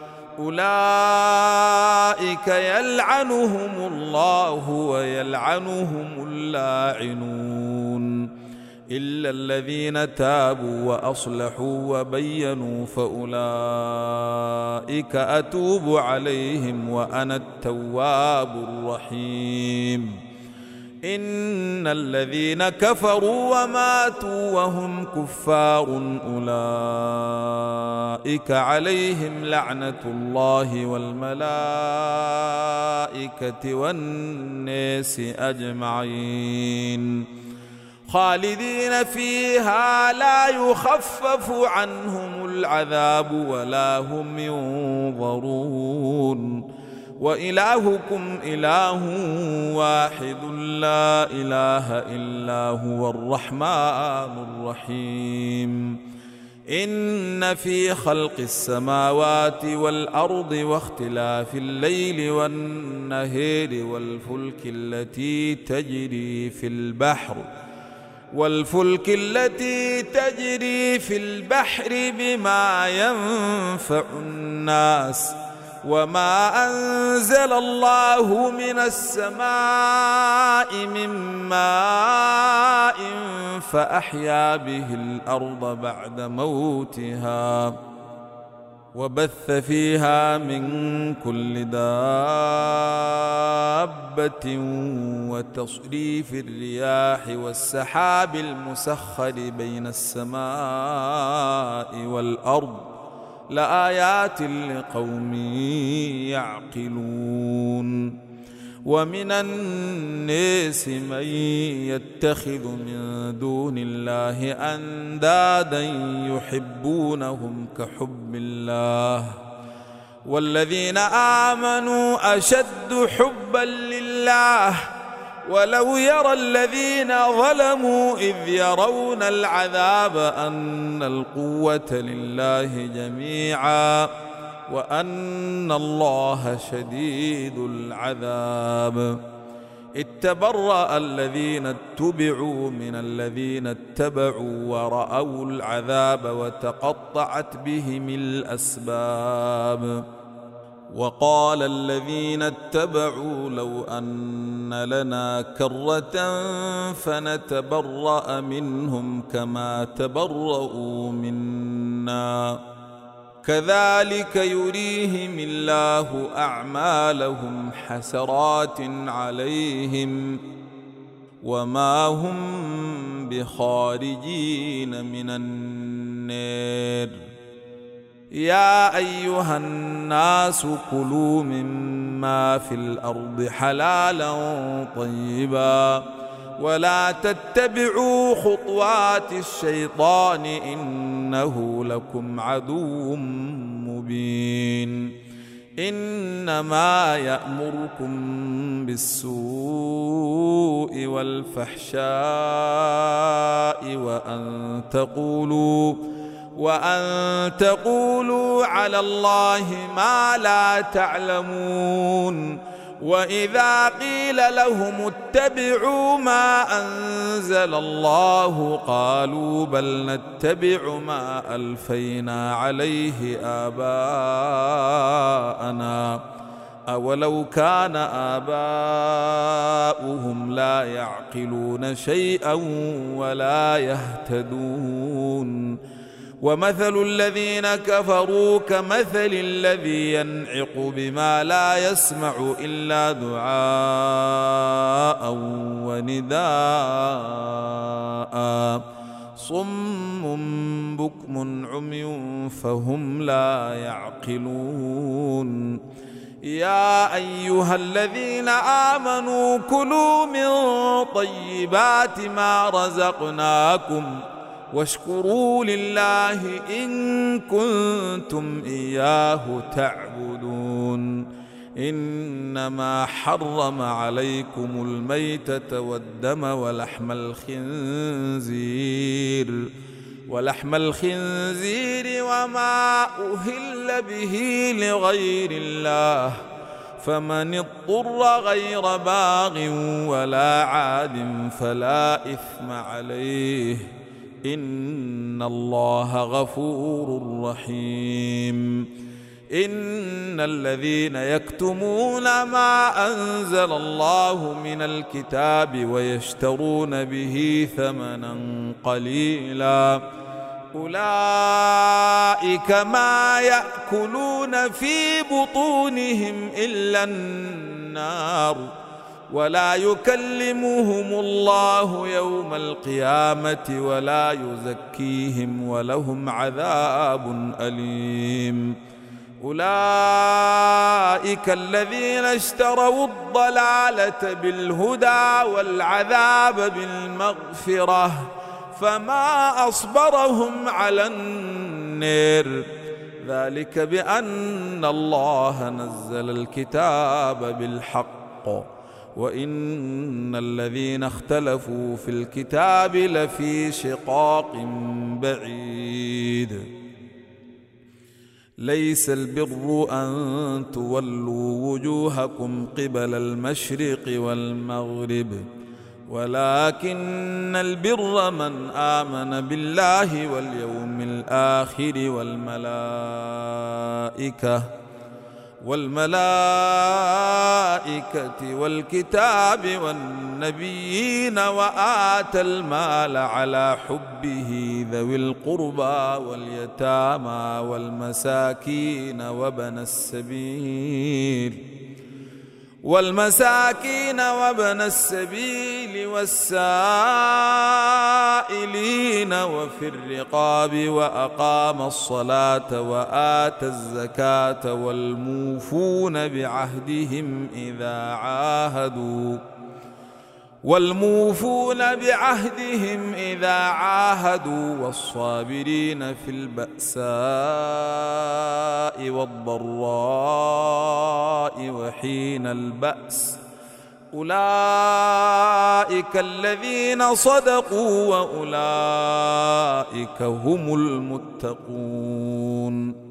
أولئك يلعنهم الله ويلعنهم اللاعنون إلا الذين تابوا وأصلحوا وبينوا فأولئك أتوب عليهم وأنا التواب الرحيم. إن الذين كفروا وماتوا وهم كفار أولئك عليهم لعنة الله والملائكة والناس أجمعين خالدين فيها لا يخفف عنهم العذاب ولا هم ينظرون. وإلهكم إله واحد لا إله إلا هو الرحمن الرحيم. إن في خلق السماوات والأرض واختلاف الليل والنهار والفلك التي تجري في البحر والفلك التي تجري في البحر بما ينفع الناس وما أنزل الله من السماء من ماء فأحيا به الأرض بعد موتها وبث فيها من كل دابة وتصريف الرياح والسحاب المسخر بين السماء والأرض لآيات لقوم يعقلون. ومن الناس من يتخذ من دون الله أندادا يحبونهم كحب الله والذين آمنوا أشد حبا لله ولو يرى الذين ظلموا إذ يرون العذاب أن القوة لله جميعا وأن الله شديد العذاب. اتبرأ الذين اتبعوا من الذين اتبعوا ورأوا العذاب وتقطعت بهم الأسباب. وقال الذين اتبعوا لو أن لنا كرة فنتبرأ منهم كما تبرؤوا منا كذلك يريهم الله أعمالهم حسرات عليهم وما هم بخارجين من النار. يا أيها الناس كلوا مما في الأرض حلالا طيبا ولا تتبعوا خطوات الشيطان إنه لكم عدو مبين. إنما يأمركم بالسوء والفحشاء وأن تقولوا وأن تقولوا على الله ما لا تعلمون. وإذا قيل لهم اتبعوا ما أنزل الله قالوا بل نتبع ما ألفينا عليه آباءنا أولو كان آباؤهم لا يعقلون شيئا ولا يهتدون. ومثل الذين كفروا كمثل الذي ينعق بما لا يسمع إلا دعاء ونداء صم بكم عمي فهم لا يعقلون. يا أيها الذين آمنوا كلوا من طيبات ما رزقناكم واشكروا لله إن كنتم إياه تعبدون. إنما حرم عليكم الميتة والدم ولحم الخنزير ولحم الخنزير وما أهل به لغير الله فمن اضطر غير باغ ولا عاد فلا إثم عليه إن الله غفور رحيم. إن الذين يكتمون ما أنزل الله من الكتاب ويشترون به ثمنا قليلا أولئك ما يأكلون في بطونهم إلا النار ولا يكلمهم الله يوم القيامة ولا يزكيهم ولهم عذاب أليم. أولئك الذين اشتروا الضلالة بالهدى والعذاب بالمغفرة فما أصبرهم على النار ذلك بأن الله نزل الكتاب بالحق وإن الذين اختلفوا في الكتاب لفي شقاق بعيد. ليس البر أن تولوا وجوهكم قبل المشرق والمغرب ولكن البر من آمن بالله واليوم الآخر والملائكة والملائكة والكتاب والنبيين وآتى المال على حبه ذوي القربى واليتامى والمساكين وابن السبيل والمساكين وابن السبيل والسائلين وفي الرقاب وأقام الصلاة وآتى الزكاة والموفون بعهدهم إذا عاهدوا والموفون بعهدهم إذا عاهدوا والصابرين في البأساء والضراء وحين البأس أولئك الذين صدقوا وأولئك هم المتقون.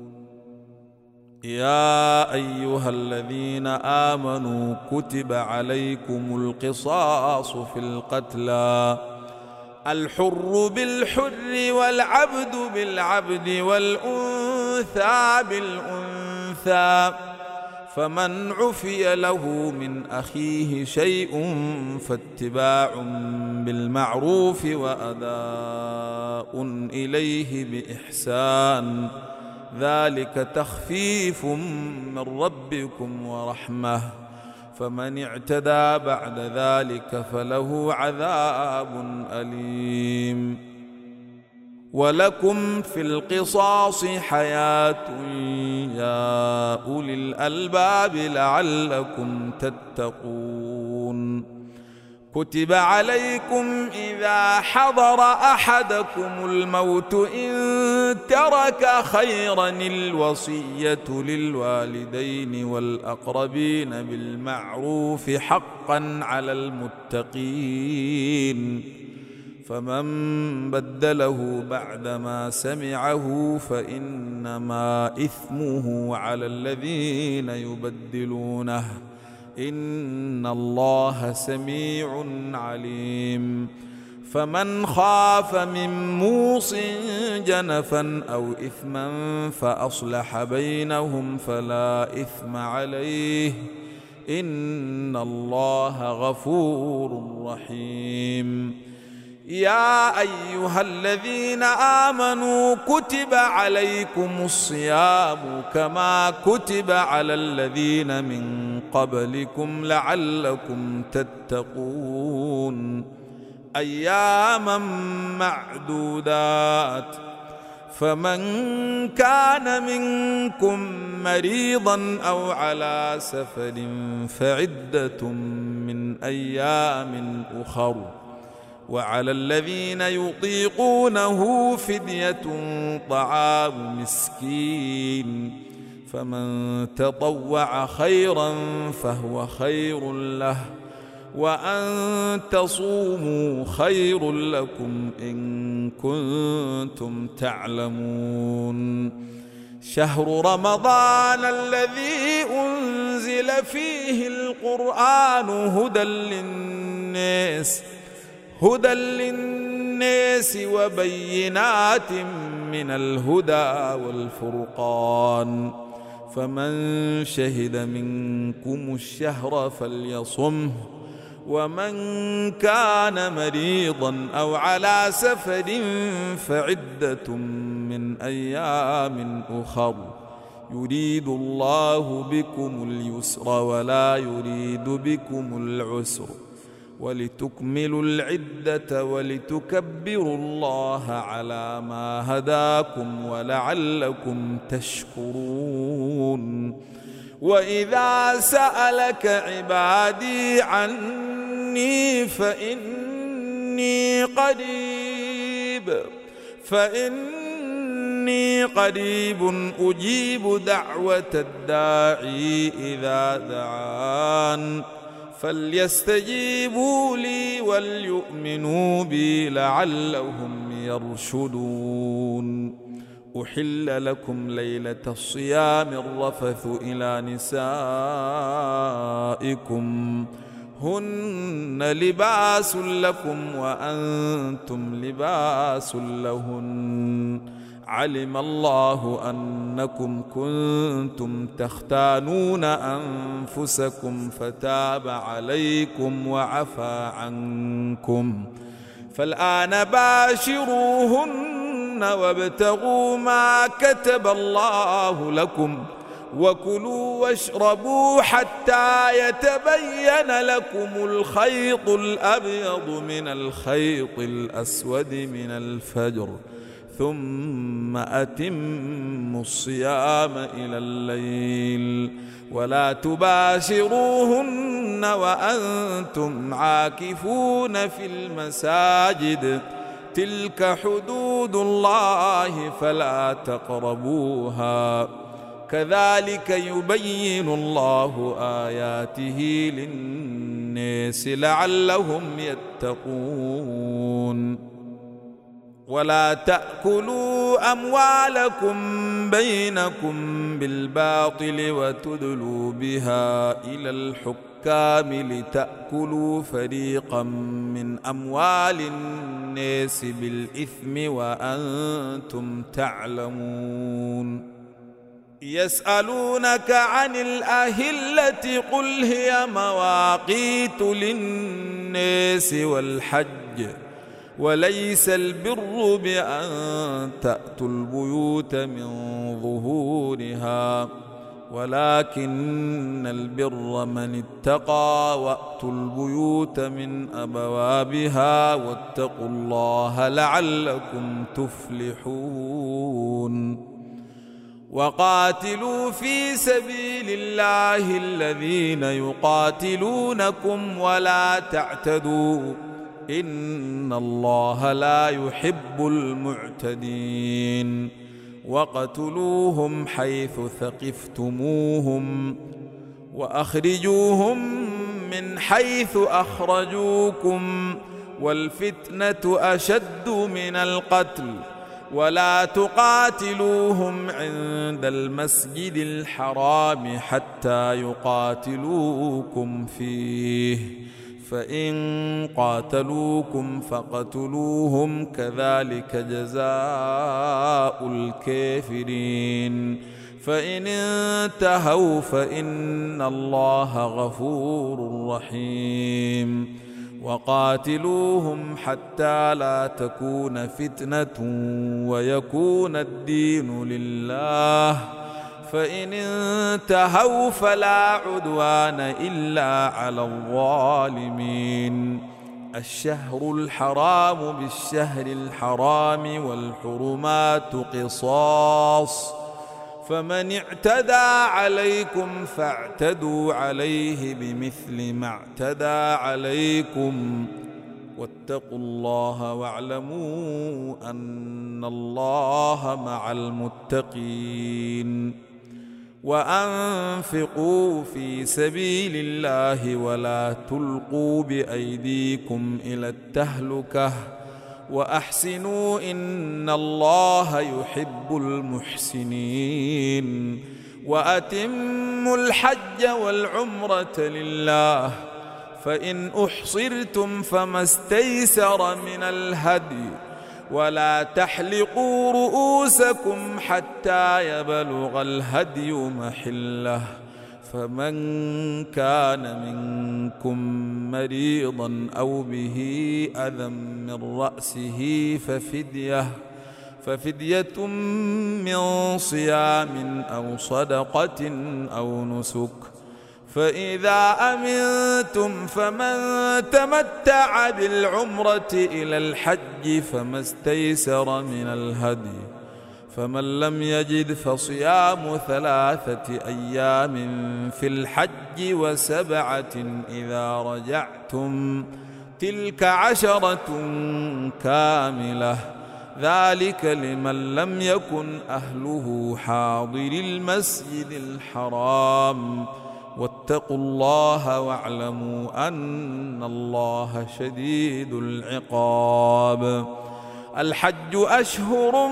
يا أيها الذين آمنوا كتب عليكم القصاص في القتلى الحر بالحر والعبد بالعبد والأنثى بالأنثى فمن عفي له من أخيه شيء فاتباع بالمعروف وأداء إليه بإحسان ذلك تخفيف من ربكم ورحمة فمن اعتدى بعد ذلك فله عذاب أليم. ولكم في القصاص حياة يا أولي الألباب لعلكم تتقون. كتب عليكم إذا حضر أحدكم الموت إن ترك خيرا الوصية للوالدين والأقربين بالمعروف حقا على المتقين فمن بدله بعدما سمعه فإنما إثمه على الذين يبدلونه إن الله سميع عليم. فمن خاف من موص جنفا أو إثما فأصلح بينهم فلا إثم عليه إن الله غفور رحيم. يا أيها الذين آمنوا كتب عليكم الصيام كما كتب على الذين من قبلكم لعلكم تتقون أياما معدودات فمن كان منكم مريضا أو على سفر فعدة من أيام أخر وعلى الذين يطيقونه فدية طعام مسكين فمن تطوع خيرا فهو خير له، وأن تصوموا خير لكم إن كنتم تعلمون. شهر رمضان الذي أنزل فيه القرآن هدى للناس هدى للناس وبينات من الهدى والفرقان، فمن شهد منكم الشهر فليصمه، ومن كان مريضا أو على سفر فعدة من أيام أخر، يريد الله بكم اليسر ولا يريد بكم العسر، ولتكملوا العدة ولتكبروا الله على ما هداكم ولعلكم تشكرون. وإذا سألك عبادي عني فإني قريب فإني قريب أجيب دعوة الداعي إذا دعان، فليستجيبوا لي وليؤمنوا بي لعلهم يرشدون. أحل لكم ليلة الصيام الرفث إلى نسائكم هن لباس لكم وأنتم لباس لهن، علم الله أنكم كنتم تختانون أنفسكم فتاب عليكم وعفى عنكم، فالآن باشروهن وابتغوا ما كتب الله لكم، وكلوا واشربوا حتى يتبين لكم الخيط الأبيض من الخيط الأسود من الفجر، ثم أتموا الصيام إلى الليل، ولا تباشروهن وأنتم عاكفون في المساجد، تلك حدود الله فلا تقربوها، كذلك يبين الله آياته للناس لعلهم يتقون. ولا تأكلوا أموالكم بينكم بالباطل وتدلوا بها إلى الحكام لتأكلوا فريقا من أموال الناس بالإثم وأنتم تعلمون. يسألونك عن الأهلة قل هي مواقيت للناس والحج، وليس البر بأن تأتوا البيوت من ظهورها، ولكن البر من اتقى وأتوا البيوت من أبوابها واتقوا الله لعلكم تفلحون. وقاتلوا في سبيل الله الذين يقاتلونكم ولا تعتدوا إن الله لا يحب المعتدين. وقتلوهم حيث ثقفتموهم وأخرجوهم من حيث أخرجوكم، والفتنة أشد من القتل، ولا تقاتلوهم عند المسجد الحرام حتى يقاتلوكم فيه، فإن قاتلوكم فاقتلوهم كذلك جزاء الكافرين، فإن انتهوا فإن الله غفور رحيم. وقاتلوهم حتى لا تكون فتنة ويكون الدين لله، فإن انتهوا فلا عدوان إلا على الظالمين. الشهر الحرام بالشهر الحرام والحرمات قصاص، فمن اعتدى عليكم فاعتدوا عليه بمثل ما اعتدى عليكم، واتقوا الله واعلموا أن الله مع المتقين. وأنفقوا في سبيل الله ولا تلقوا بأيديكم إلى التهلكة وأحسنوا إن الله يحب المحسنين وأتموا الحج والعمرة لله فإن أحصرتم فما استيسر من الهدي ولا تحلقوا رؤوسكم حتى يبلغ الهدي محله فمن كان منكم مريضا أو به أذى من رأسه ففدية ففدية من صيام أو صدقة أو نسك فإذا أمنتم فمن تمتع بالعمرة إلى الحج فما استيسر من الهدي فمن لم يجد فصيام ثلاثة أيام في الحج وسبعة إذا رجعتم تلك عشرة كاملة ذلك لمن لم يكن أهله حاضر المسجد الحرام واتقوا الله واعلموا أن الله شديد العقاب. الحج أشهر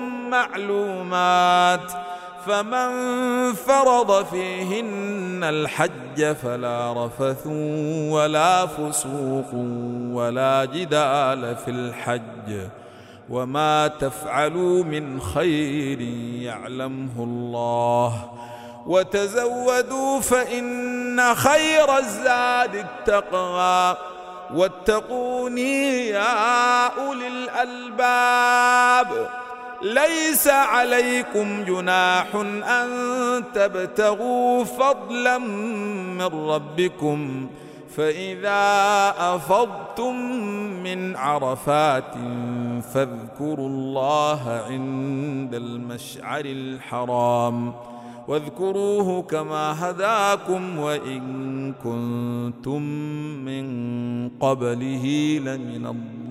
معلومات فمن فرض فيهن الحج فلا رفث ولا فسوق ولا جدال في الحج وما تفعلوا من خير يعلمه الله وتزودوا فإن خير الزاد التقوى واتقوني يا أولي الألباب. ليس عليكم جناح أن تبتغوا فضلا من ربكم فإذا أفضتم من عرفات فاذكروا الله عند المشعر الحرام واذكروه كما هداكم وإن كنتم من قبله لمن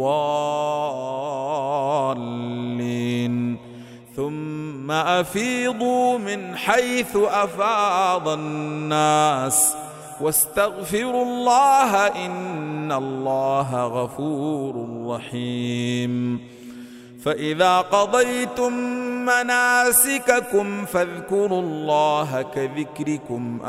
الضالين ثم أفيضوا من حيث أفاض الناس واستغفروا الله إن الله غفور رحيم. فإذا قضيتم مناسككم فاذكروا الله كذكركم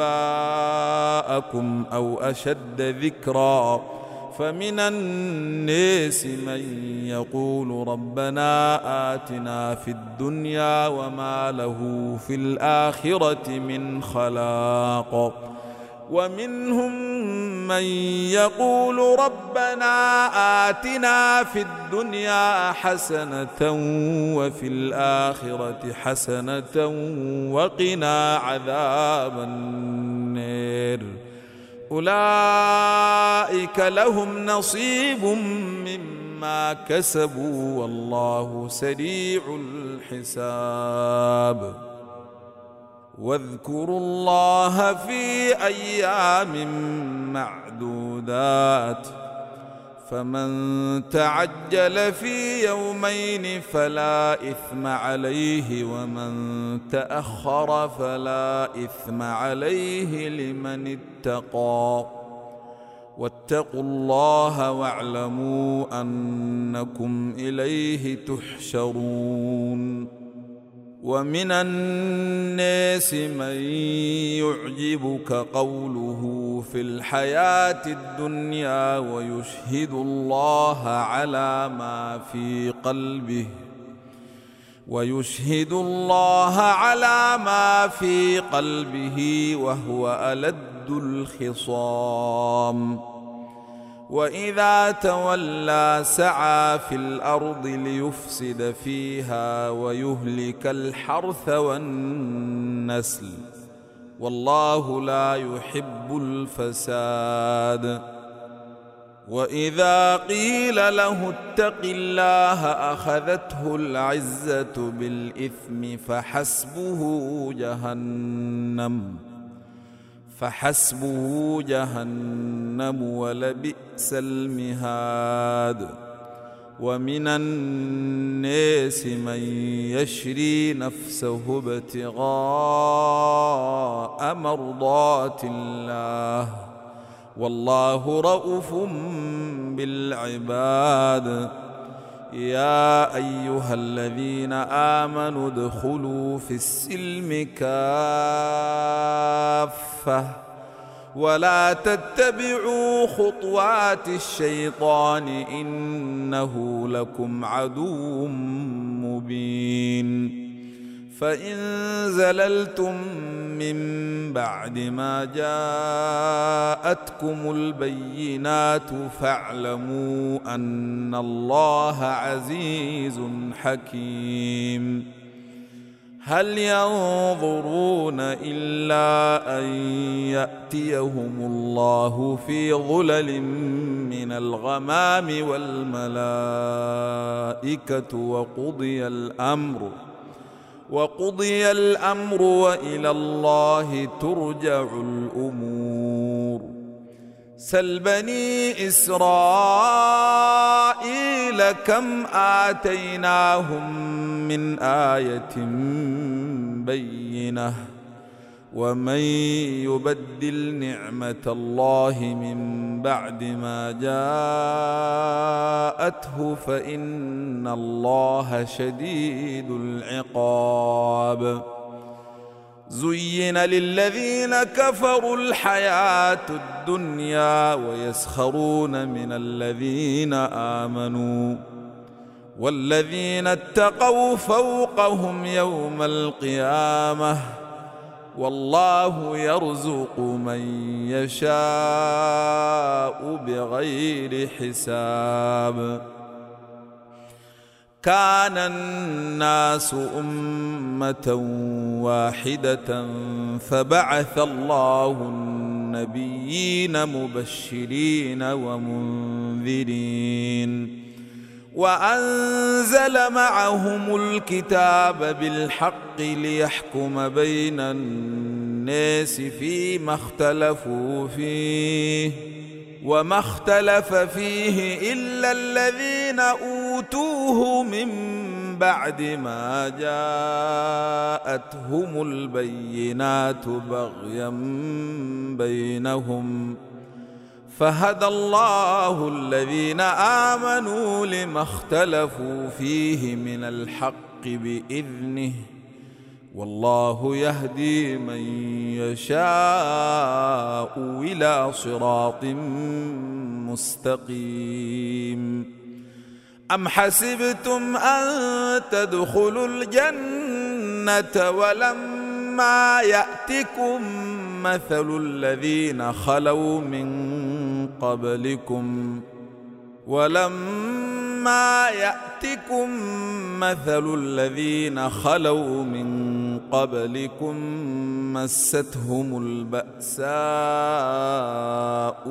آباءكم أو أشد ذكرا فمن الناس من يقول ربنا آتنا في الدنيا وما له في الآخرة من خلاق ومنهم من يقول ربنا آتنا في الدنيا حسنة وفي الآخرة حسنة وقنا عذاب النار أولئك لهم نصيب مما كسبوا والله سريع الحساب. واذكروا الله في أيام معدودات فمن تعجل في يومين فلا إثم عليه ومن تأخر فلا إثم عليه لمن اتقى واتقوا الله واعلموا أنكم إليه تحشرون. ومن الناس من يعجبك قوله في الحياة الدنيا ويشهد الله على ما في قلبه ويشهد الله على ما في قلبه وهو ألد الخصام وإذا تولى سعى في الأرض ليفسد فيها ويهلك الحرث والنسل والله لا يحب الفساد. وإذا قيل له اتق الله أخذته العزة بالإثم فحسبه جهنم فحسبه جهنم ولبئس المهاد. ومن الناس من يشري نفسه ابتغاء مرضات الله والله رؤوف بالعباد. يا أيها الذين آمنوا ادخلوا في السلم كافة ولا تتبعوا خطوات الشيطان إنه لكم عدو مبين. فإن زللتم من بعد ما جاءتكم البينات فاعلموا أن الله عزيز حكيم. هل ينظرون إلا أن يأتيهم الله في ظلل من الغمام والملائكة وقضي الأمر وقضي الأمر وإلى الله ترجع الأمور. سل بني إسرائيل كم آتيناهم من آية بينة ومن يبدل نعمة الله من بعد ما جاءته فإن الله شديد العقاب. زين للذين كفروا الحياة الدنيا ويسخرون من الذين آمنوا والذين اتقوا فوقهم يوم القيامة والله يرزق من يشاء بغير حساب. كان الناس أمة واحدة فبعث الله النبيين مبشرين ومنذرين وأنزل معهم الكتاب بالحق ليحكم بين الناس فيما اختلفوا فيه وما اختلف فيه إلا الذين أوتوه من بعد ما جاءتهم البينات بغيا بينهم فهدى الله الذين آمنوا لما اختلفوا فيه من الحق بإذنه والله يهدي من يشاء إلى صراط مستقيم. أم حسبتم أن تدخلوا الجنة ولما يأتكم مثل الذين خلوا من قبلكم ولما يأتكم مثل الذين خلوا من قبلكم مستهم البأساء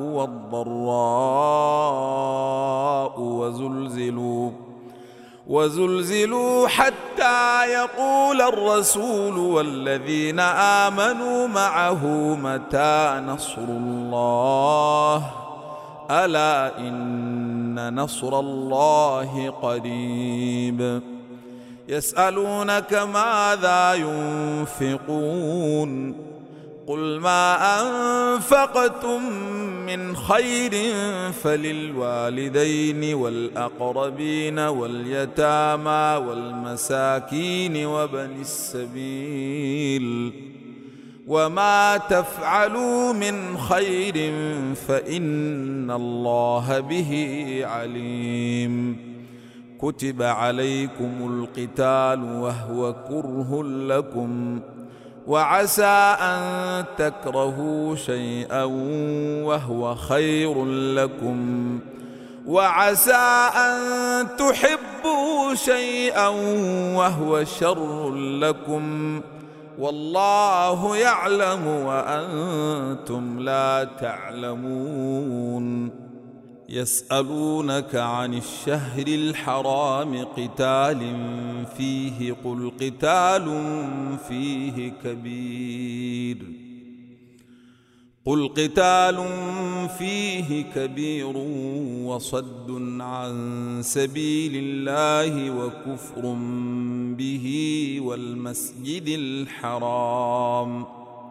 والضراء وزلزلوا وزلزلوا حتى يقول الرسول والذين آمنوا معه متى نصر الله ألا إن نصر الله قريب. يسألونك ماذا ينفقون قل ما أنفقتم من خير فللوالدين والأقربين واليتامى والمساكين وبن السبيل وما تفعلوا من خير فإن الله به عليم. كتب عليكم القتال وهو كره لكم وعسى أن تكرهوا شيئا وهو خير لكم وعسى أن تحبوا شيئا وهو شر لكم والله يعلم وأنتم لا تعلمون. يسألونك عن الشهر الحرام قتال فيه قل قتال فيه كبير قل قتال فيه كبير وصد عن سبيل الله وكفر به والمسجد الحرام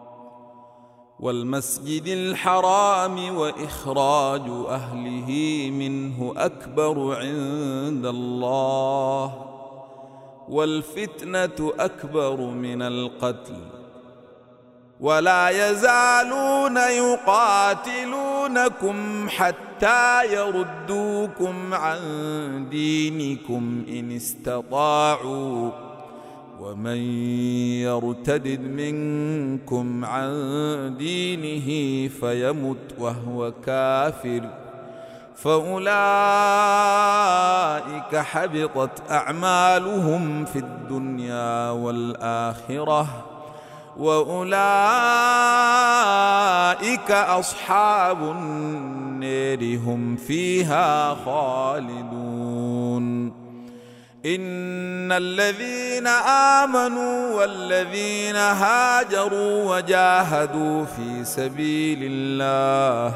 والمسجد الحرام وإخراج أهله منه أكبر عند الله والفتنة أكبر من القتل ولا يزالون يقاتلونكم حتى يردوكم عن دينكم إن استطاعوا ومن يرتد منكم عن دينه فيمت وهو كافر فأولئك حبطت أعمالهم في الدنيا والآخرة وأولئك أصحاب النار هم فيها خالدون إن الذين آمنوا والذين هاجروا وجاهدوا في سبيل الله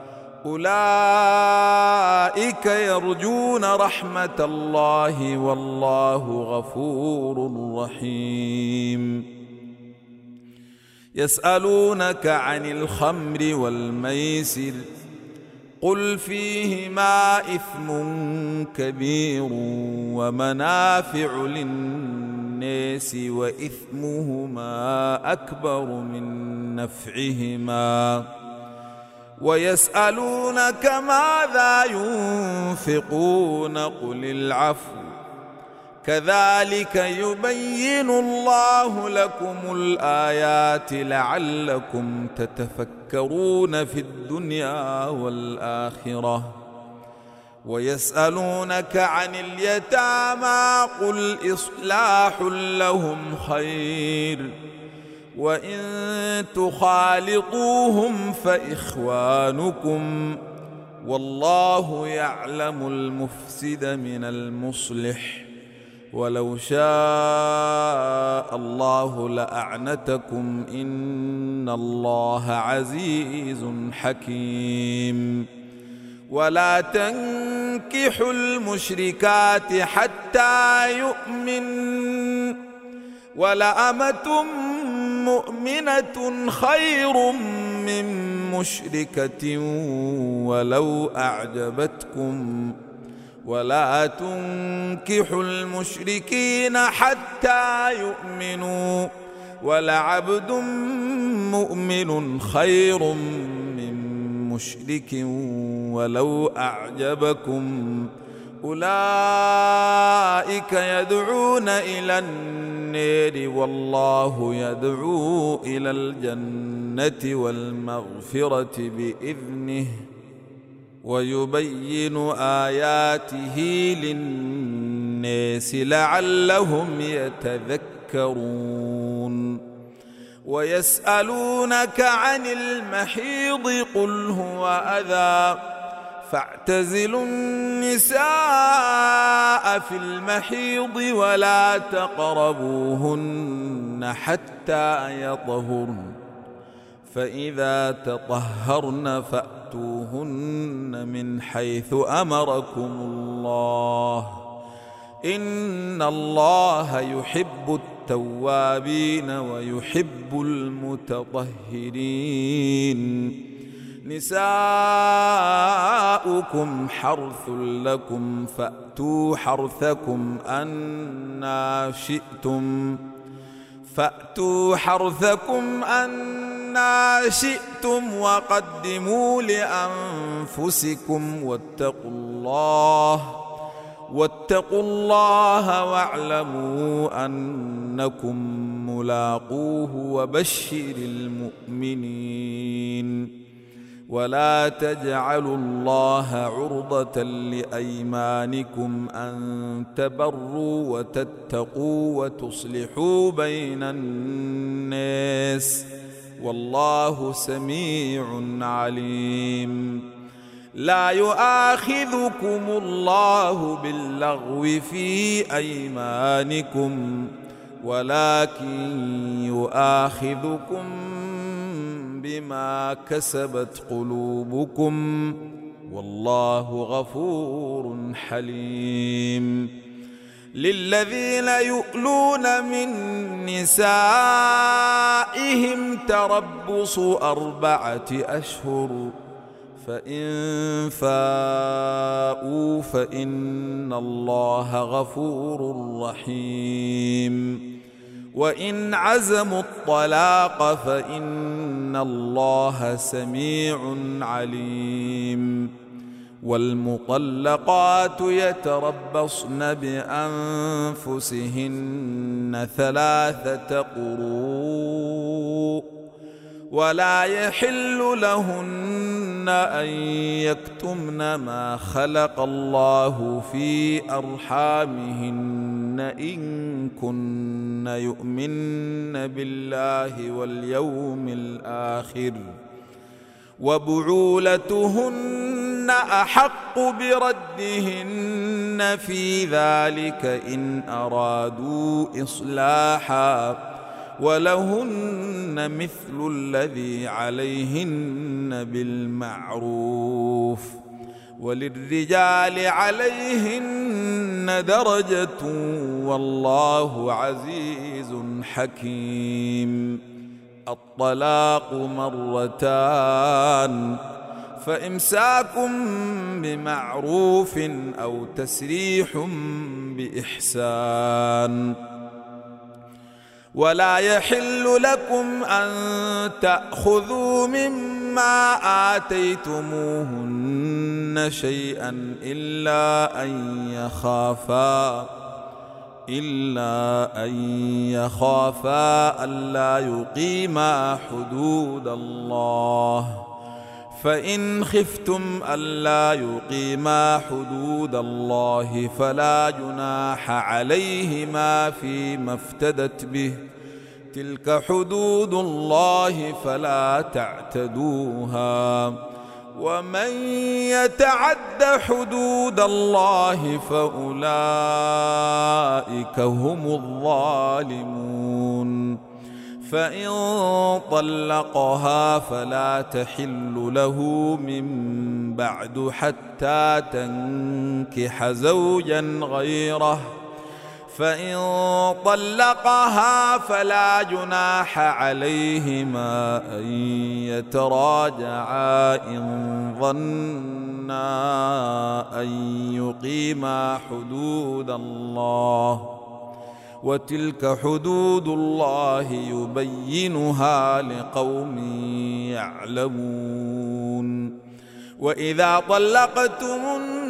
أولئك يرجون رحمة الله والله غفور رحيم يسألونك عن الخمر والميسر قل فيهما إثم كبير ومنافع للناس وإثمهما أكبر من نفعهما ويسألونك ماذا ينفقون قل العفو كذلك يبين الله لكم الآيات لعلكم تتفكرون في الدنيا والآخرة ويسألونك عن اليتامى قل إصلاح لهم خير وإن تخالطوهم فإخوانكم والله يعلم المفسد من المصلح ولو شاء الله لأعنتكم إن الله عزيز حكيم ولا تنكحوا المشركات حتى يؤمن ولأمة مؤمنة خير من مشركة ولو أعجبتكم ولا تنكحوا المشركين حتى يؤمنوا ولعبد مؤمن خير من مشرك ولو أعجبكم أولئك يدعون إلى النار والله يدعو إلى الجنة والمغفرة بإذنه ويبين آياته للناس لعلهم يتذكرون ويسألونك عن المحيض قل هو أذى فاعتزلوا النساء في المحيض ولا تقربوهن حتى يطهرن فإذا تطهرن فأتوهن من حيث أمركم الله إن الله يحب التوابين ويحب المتطهرين نساؤكم حرث لكم فأتوا حرثكم أنى شئتم فأتوا حرثكم أنى شئتم وقدموا لأنفسكم واتقوا الله واتقوا الله واعلموا أنكم ملاقوه وبشر المؤمنين ولا تجعلوا الله عرضة لأيمانكم أن تبروا وتتقوا وتصلحوا بين الناس والله سميع عليم لا يؤاخذكم الله باللغو في أيمانكم ولكن يؤاخذكم بما كسبت قلوبكم والله غفور حليم. للذين يؤلون من نسائهم تربص أربعة أشهر فإن فاءوا فإن الله غفور رحيم. وإن عزموا الطلاق فإن الله سميع عليم. والمطلقات يتربصن بأنفسهن ثلاثة قروء ولا يحل لهن أن يكتمن ما خلق الله في أرحامهن إن كن يؤمن بالله واليوم الآخر وبعولتهن أحق بردهن في ذلك إن أرادوا إصلاحا ولهن مثل الذي عليهن بالمعروف وللرجال عليهن درجة والله عزيز حكيم. الطلاق مرتان فإمساك بمعروف أو تسريح بإحسان. ولا يحل لكم أن تأخذوا مما آتيتموهن شيئا إلا أن يخافا إلا أن يخافا ألا يقيما حدود الله فإن خفتم ألا يقيما حدود الله فلا جناح عليهما فيما افتدت به تلك حدود الله فلا تعتدوها ومن يتعد حدود الله فأولئك هم الظالمون. فإن طلقها فلا تحل له من بعد حتى تنكح زوجا غيره فإن طلقها فلا جناح عليهما أن يتراجعا إن ظنا أن يقيما حدود الله وتلك حدود الله يبينها لقوم يعلمون. وإذا طلقتم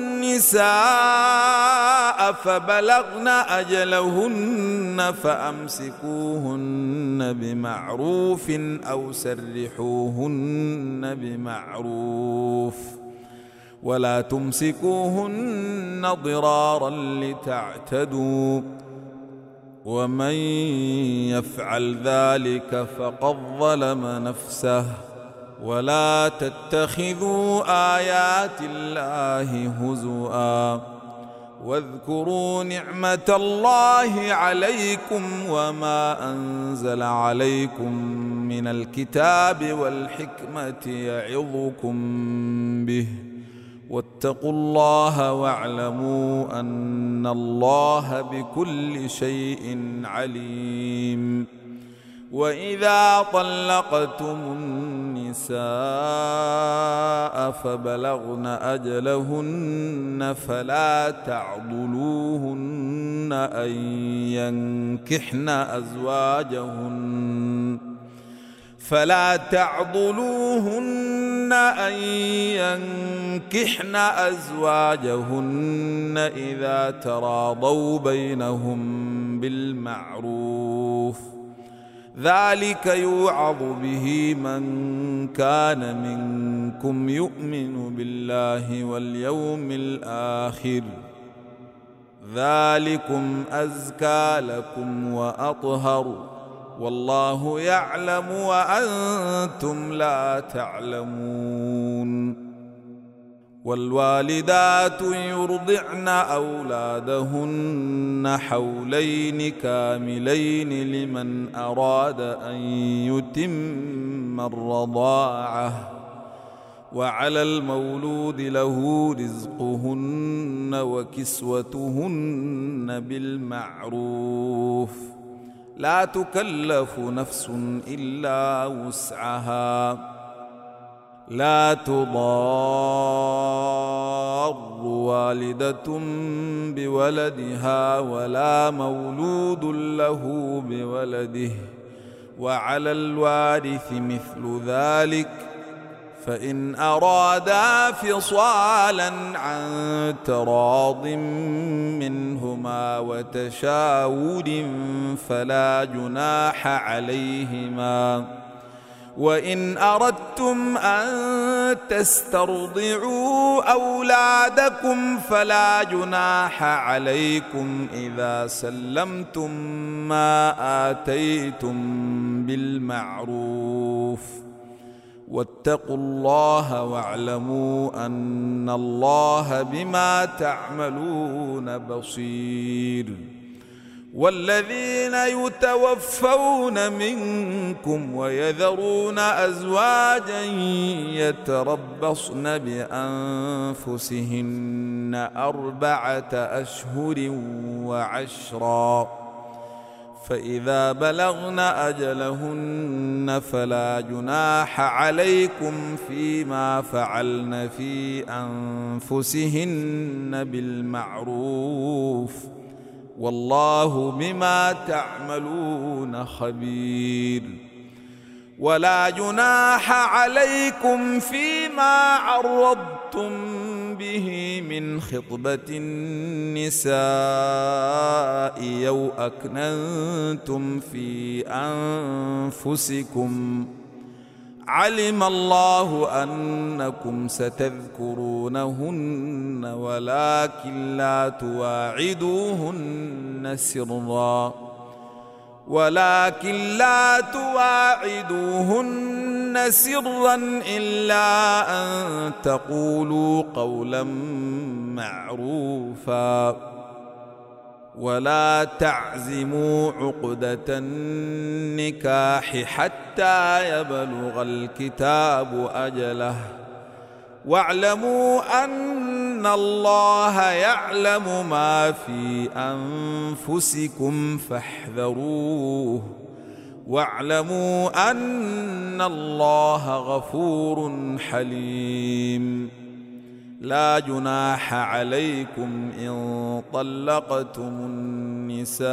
النساء فبلغن أجلهن فأمسكوهن بمعروف أو سرحوهن بمعروف ولا تمسكوهن ضرارا لتعتدوا ومن يفعل ذلك فقد ظلم نفسه. ولا تتخذوا آيات الله هزؤا واذكروا نعمة الله عليكم وما أنزل عليكم من الكتاب والحكمة يعظكم به واتقوا الله واعلموا أن الله بكل شيء عليم. وإذا طلقتم النساء فبلغن أجلهن فلا تعضلوهن أن ينكحن أزواجهن فلا تعضلوهن أن ينكحن أزواجهن إذا تراضوا بينهم بالمعروف ذلك يوعظ به من كان منكم يؤمن بالله واليوم الآخر ذلكم أزكى لكم وأطهر والله يعلم وأنتم لا تعلمون. والوالدات يرضعن أولادهن حولين كاملين لمن أراد أن يتم الرضاعة وعلى المولود له رزقهن وكسوتهن بالمعروف لا تكلف نفس إلا وسعها لا تضار والدة بولدها ولا مولود له بولده وعلى الوارث مثل ذلك فإن أرادا فصالا عن تراض منهما وتشاور فلا جناح عليهما وإن أردتم أن تسترضعوا أولادكم فلا جناح عليكم إذا سلمتم ما آتيتم بالمعروف واتقوا الله واعلموا أن الله بما تعملون بصير والذين يتوفون منكم ويذرون أزواجا يتربصن بأنفسهن أربعة أشهر وعشرا فإذا بلغن أجلهن فلا جناح عليكم فيما فعلن في أنفسهن بالمعروف والله بما تعملون خبير ولا جناح عليكم فيما عرضتم به من خطبة النساء أو أكننتم في أنفسكم علم الله أنكم ستذكرونهن ولكن لا تواعدوهن سرا ولكن لا تواعدوهن سرا إلا أن تقولوا قولا معروفا ولا تعزموا عقدة النكاح حتى يبلغ الكتاب أجله واعلموا أن الله يعلم ما في أنفسكم فاحذروه واعلموا أن الله غفور حليم لا جناح عليكم إن طلقتم النساء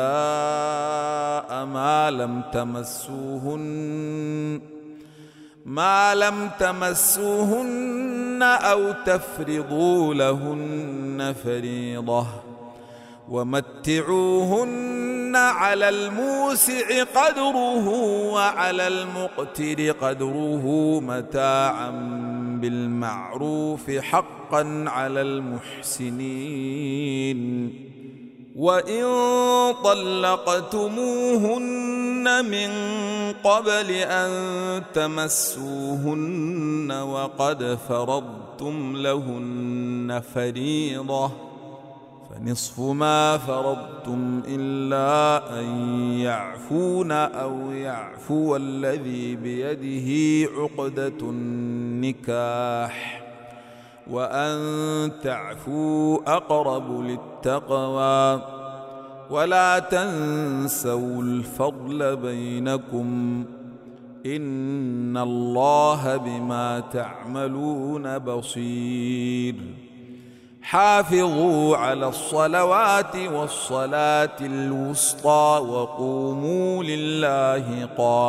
ما لم تمسوهن ما لم تمسوهن أو تفرضوا لهن فريضة ومتعوهن على الموسع قدره وعلى المقتر قدره متاعا بالمعروف حقا على المحسنين وإن طلقتموهن من قبل أن تمسوهن وقد فرضتم لهن فريضة فنصف ما فرضتم إلا أن يعفون أو يعفو الذي بيده عقدة النكاح وأن تعفوا أقرب للتقوى ولا تنسوا الفضل بينكم إن الله بما تعملون بصير حافظوا على الصلوات والصلاة الوسطى وقوموا لله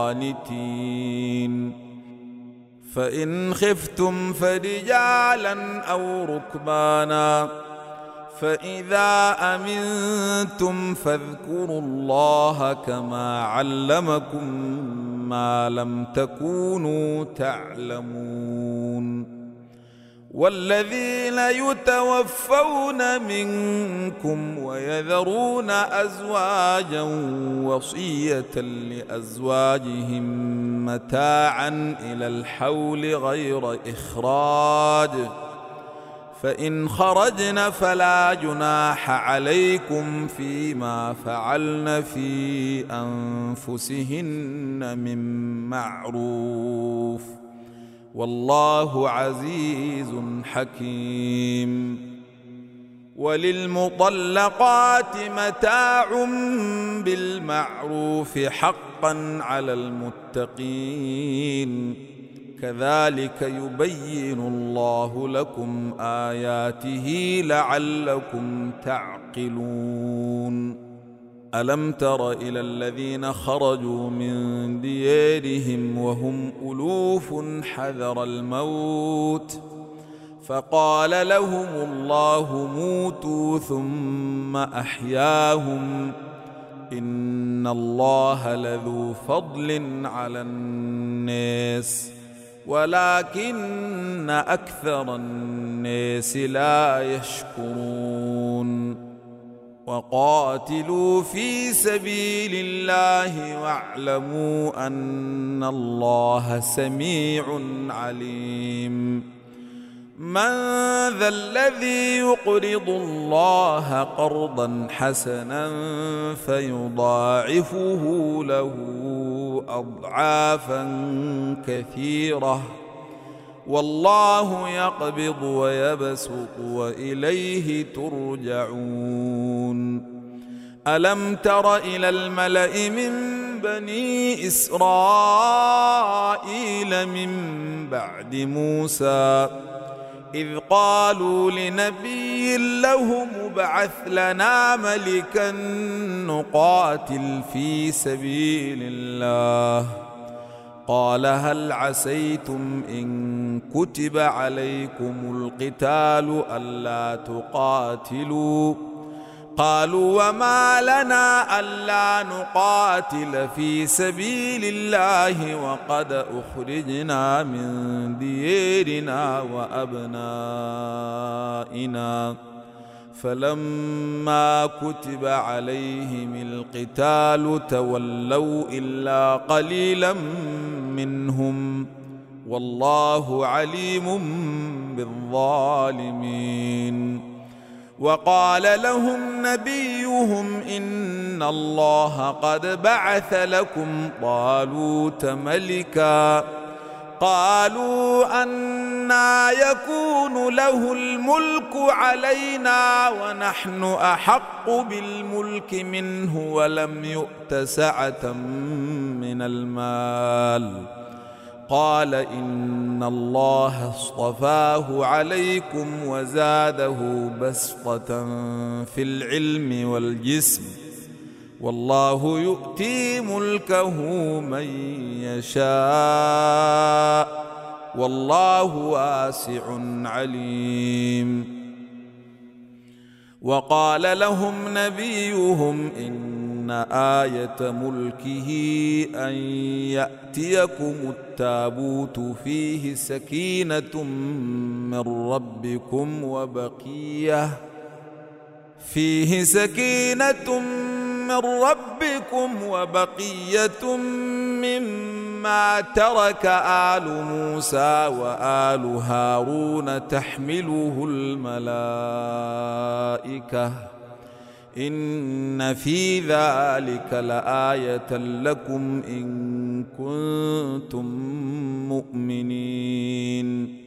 قانتين فإن خفتم فرجالا أو ركبانا فإذا أمنتم فاذكروا الله كما علمكم ما لم تكونوا تعلمون والذين يتوفون منكم ويذرون أزواجا وصية لأزواجهم متاعا إلى الحول غير إخراج فإن خرجن فلا جناح عليكم فيما فعلن في أنفسهن من معروف والله عزيز حكيم. وللمطلقات متاع بالمعروف حقا على المتقين كذلك يبين الله لكم آياته لعلكم تعقلون. ألم تر إلى الذين خرجوا من ديارهم وهم ألوف حذر الموت فقال لهم الله موتوا ثم أحياهم إن الله لذو فضل على الناس ولكن أكثر الناس لا يشكرون. وقاتلوا في سبيل الله واعلموا أن الله سميع عليم. من ذا الذي يقرض الله قرضا حسنا فيضاعفه له أضعافا كثيرة والله يقبض ويبسط وإليه ترجعون. ألم تر إلى الملأ من بني إسرائيل من بعد موسى إذ قالوا لنبي له ابعث لنا ملكا نقاتل في سبيل الله قال هل عسيتم إن كتب عليكم القتال ألا تقاتلوا قالوا وما لنا ألا نقاتل في سبيل الله وقد أخرجنا من ديارنا وأبنائنا فلما كتب عليهم القتال تولوا إلا قليلا منهم والله عليم بالظالمين. وقال لهم نبيهم إن الله قد بعث لكم طالوت ملكا قالوا أنى يكون له الملك علينا ونحن أحق بالملك منه ولم يؤت سعة من المال قال إن الله اصطفاه عليكم وزاده بسطة في العلم والجسم والله يؤتي ملكه من يشاء والله واسع عليم. وقال لهم نبيهم إن آية ملكه أن يأتيكم التابوت فيه سكينة من ربكم وبقية فيه سكينة من ربكم وبقية مما ترك آل موسى وآل هارون تحمله الملائكة إن في ذلك لآية لكم إن كنتم مؤمنين.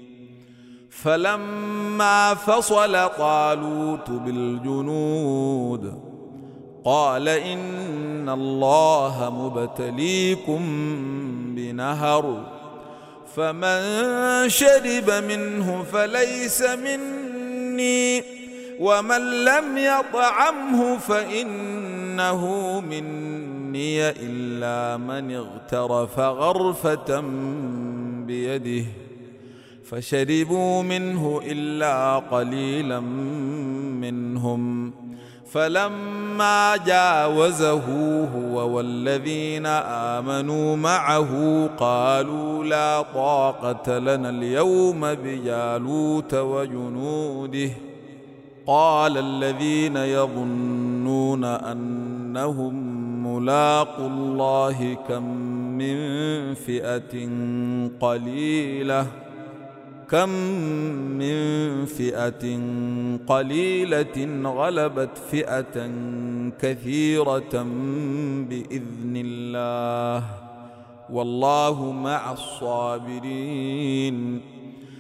فلما فصل طالوت بالجنود قال إن الله مبتليكم بنهر فمن شرب منه فليس مني ومن لم يطعمه فإنه مني إلا من اغترف غرفة بيده فشربوا منه إلا قليلا منهم فلما جاوزه هو والذين آمنوا معه قالوا لا طاقة لنا اليوم بجالوت وجنوده قال الذين يظنون أنهم ملاقوا الله كم من فئة قليلة كم من فئة قليلة غلبت فئة كثيرة بإذن الله والله مع الصابرين.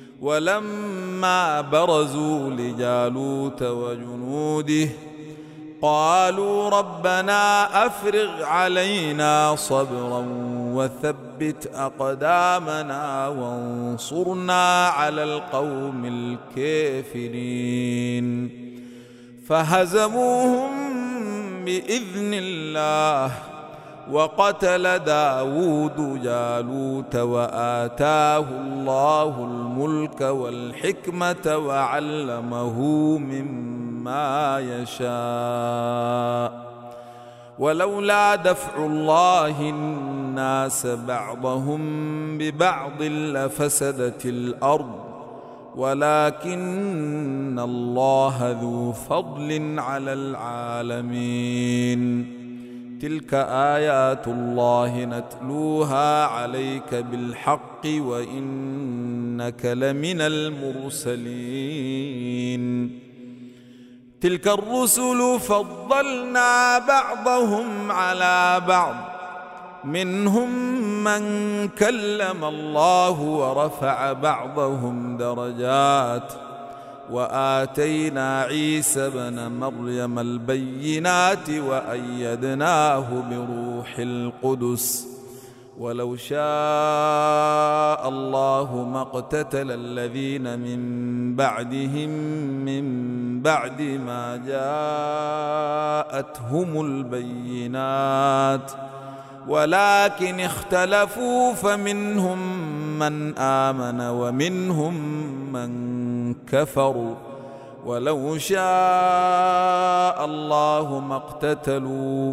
ولما برزوا لجالوت وجنوده قالوا ربنا أفرغ علينا صبرا وثبت أقدامنا وانصرنا على القوم الكافرين. فهزموهم بإذن الله وقتل داود جالوت وآتاه الله الملك والحكمة وعلمه مما يشاء. ولولا دفع الله الناس بعضهم ببعض لفسدت الأرض ولكن الله ذو فضل على العالمين. تلك آيات الله نتلوها عليك بالحق وإنك لمن المرسلين. تلك الرسل فضلنا بعضهم على بعض منهم من كلم الله ورفع بعضهم درجات وآتينا عيسى ابن مريم البينات وأيدناه بروح القدس. ولو شاء الله ما اقتتل الذين من بعدهم من بعد ما جاءتهم البينات ولكن اختلفوا فمنهم من آمن ومنهم من كفروا. ولو شاء الله ما اقتتلوا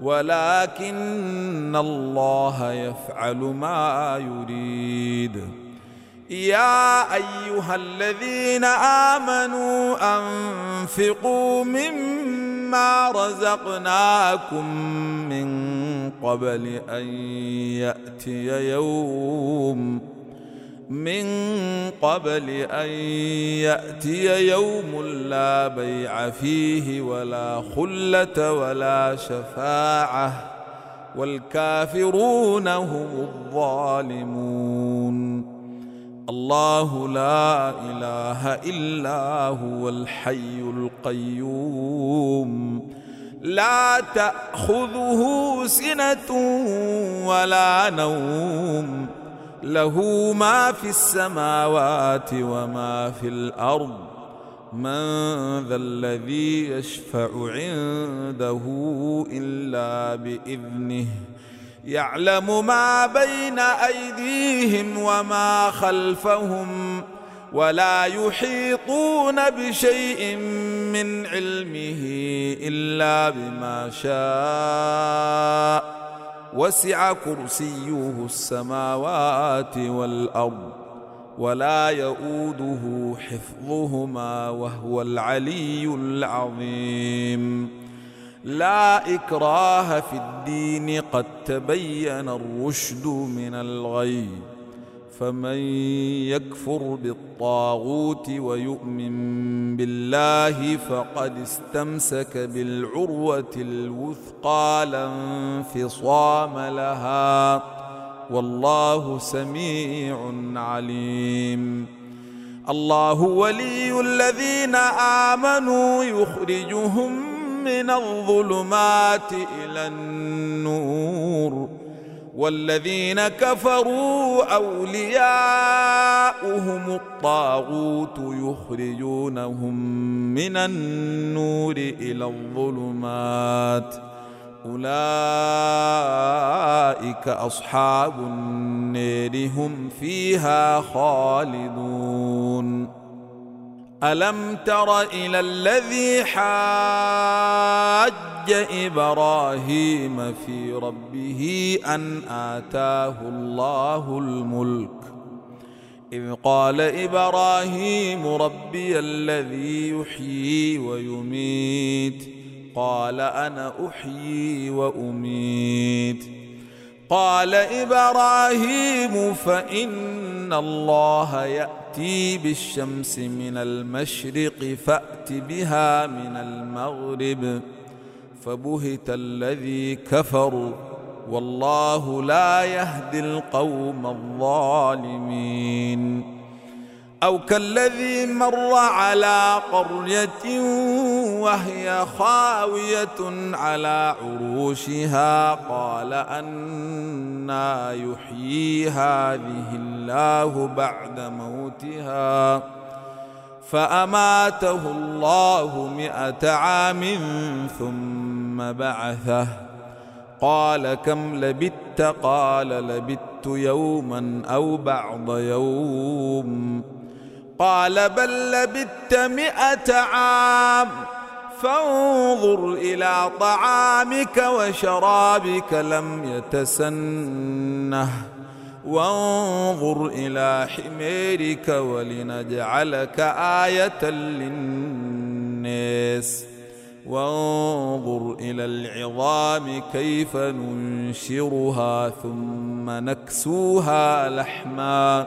ولكن الله يفعل ما يريد. يا أيها الذين آمنوا أنفقوا مما رزقناكم من قبل أن يأتي يوم من قبل أن يأتي يوم لا بيع فيه ولا خلة ولا شفاعة والكافرون هم الظالمون. الله لا إله إلا هو الحي القيوم لا تأخذه سنة ولا نوم له ما في السماوات وما في الأرض. من ذا الذي يشفع عنده إلا بإذنه يعلم ما بين أيديهم وما خلفهم ولا يحيطون بشيء من علمه إلا بما شاء وسع كرسيه السماوات والأرض ولا يؤوده حفظهما وهو العلي العظيم. لا إكراه في الدين قد تبين الرشد من الغي فمن يكفر بالطاغوت ويؤمن بالله فقد استمسك بالعروة الوثقى لا انفصام لها والله سميع عليم. الله ولي الذين آمنوا يخرجهم من الظلمات إلى النور والذين كفروا أولياؤهم الطاغوت يخرجونهم من النور إلى الظلمات أولئك أصحاب النار هم فيها خالدون. ألم تر إلى الذي حاج إبراهيم في ربه أن آتاه الله الملك إذ قال إبراهيم ربي الذي يحيي ويميت قال أنا أحيي وأميت قال إبراهيم فإن الله يأتي بالشمس من المشرق فأت بها من المغرب فبهت الذي كفر والله لا يهدي القوم الظالمين. أو كالذي مر على قرية وهي خاوية على عروشها قال أنى يحيي هذه الله بعد موتها فأماته الله مئة عام ثم بعثه قال كم لبثت قال لبثت يوما أو بعض يوم قال بل لبثت مئة عام فانظر إلى طعامك وشرابك لم يتسنه وانظر إلى حميرك ولنجعلك آية للناس وانظر إلى العظام كيف ننشرها ثم نكسوها لحما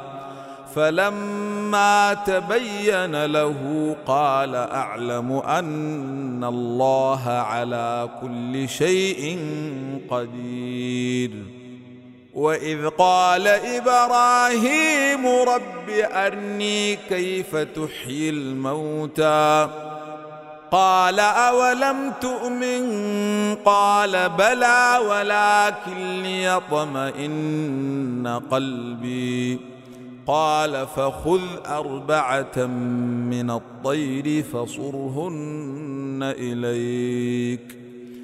فلما تبين له قال أعلم أن الله على كل شيء قدير. وإذ قال إبراهيم رب أرني كيف تحيي الموتى قال أولم تؤمن قال بلى ولكن ليطمئن قلبي قال فخذ أربعة من الطير فصرهن إليك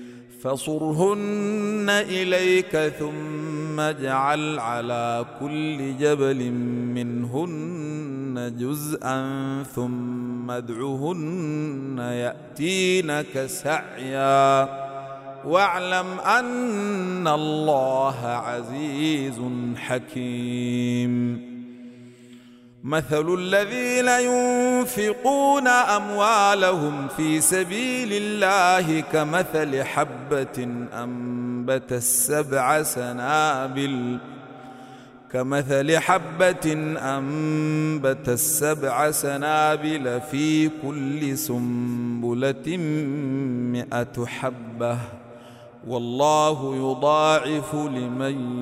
فصرهن إليك ثم اجعل على كل جبل منهن جزءا ثم ادعهن يأتينك سعيا واعلم أن الله عزيز حكيم. مثل الذين ينفقون أموالهم في سبيل الله كمثل حبة أنبتت سبع سنابل كمثل حبة أنبتت سبع سنابل في كل سنبلة مئة حبة والله يضاعف لمن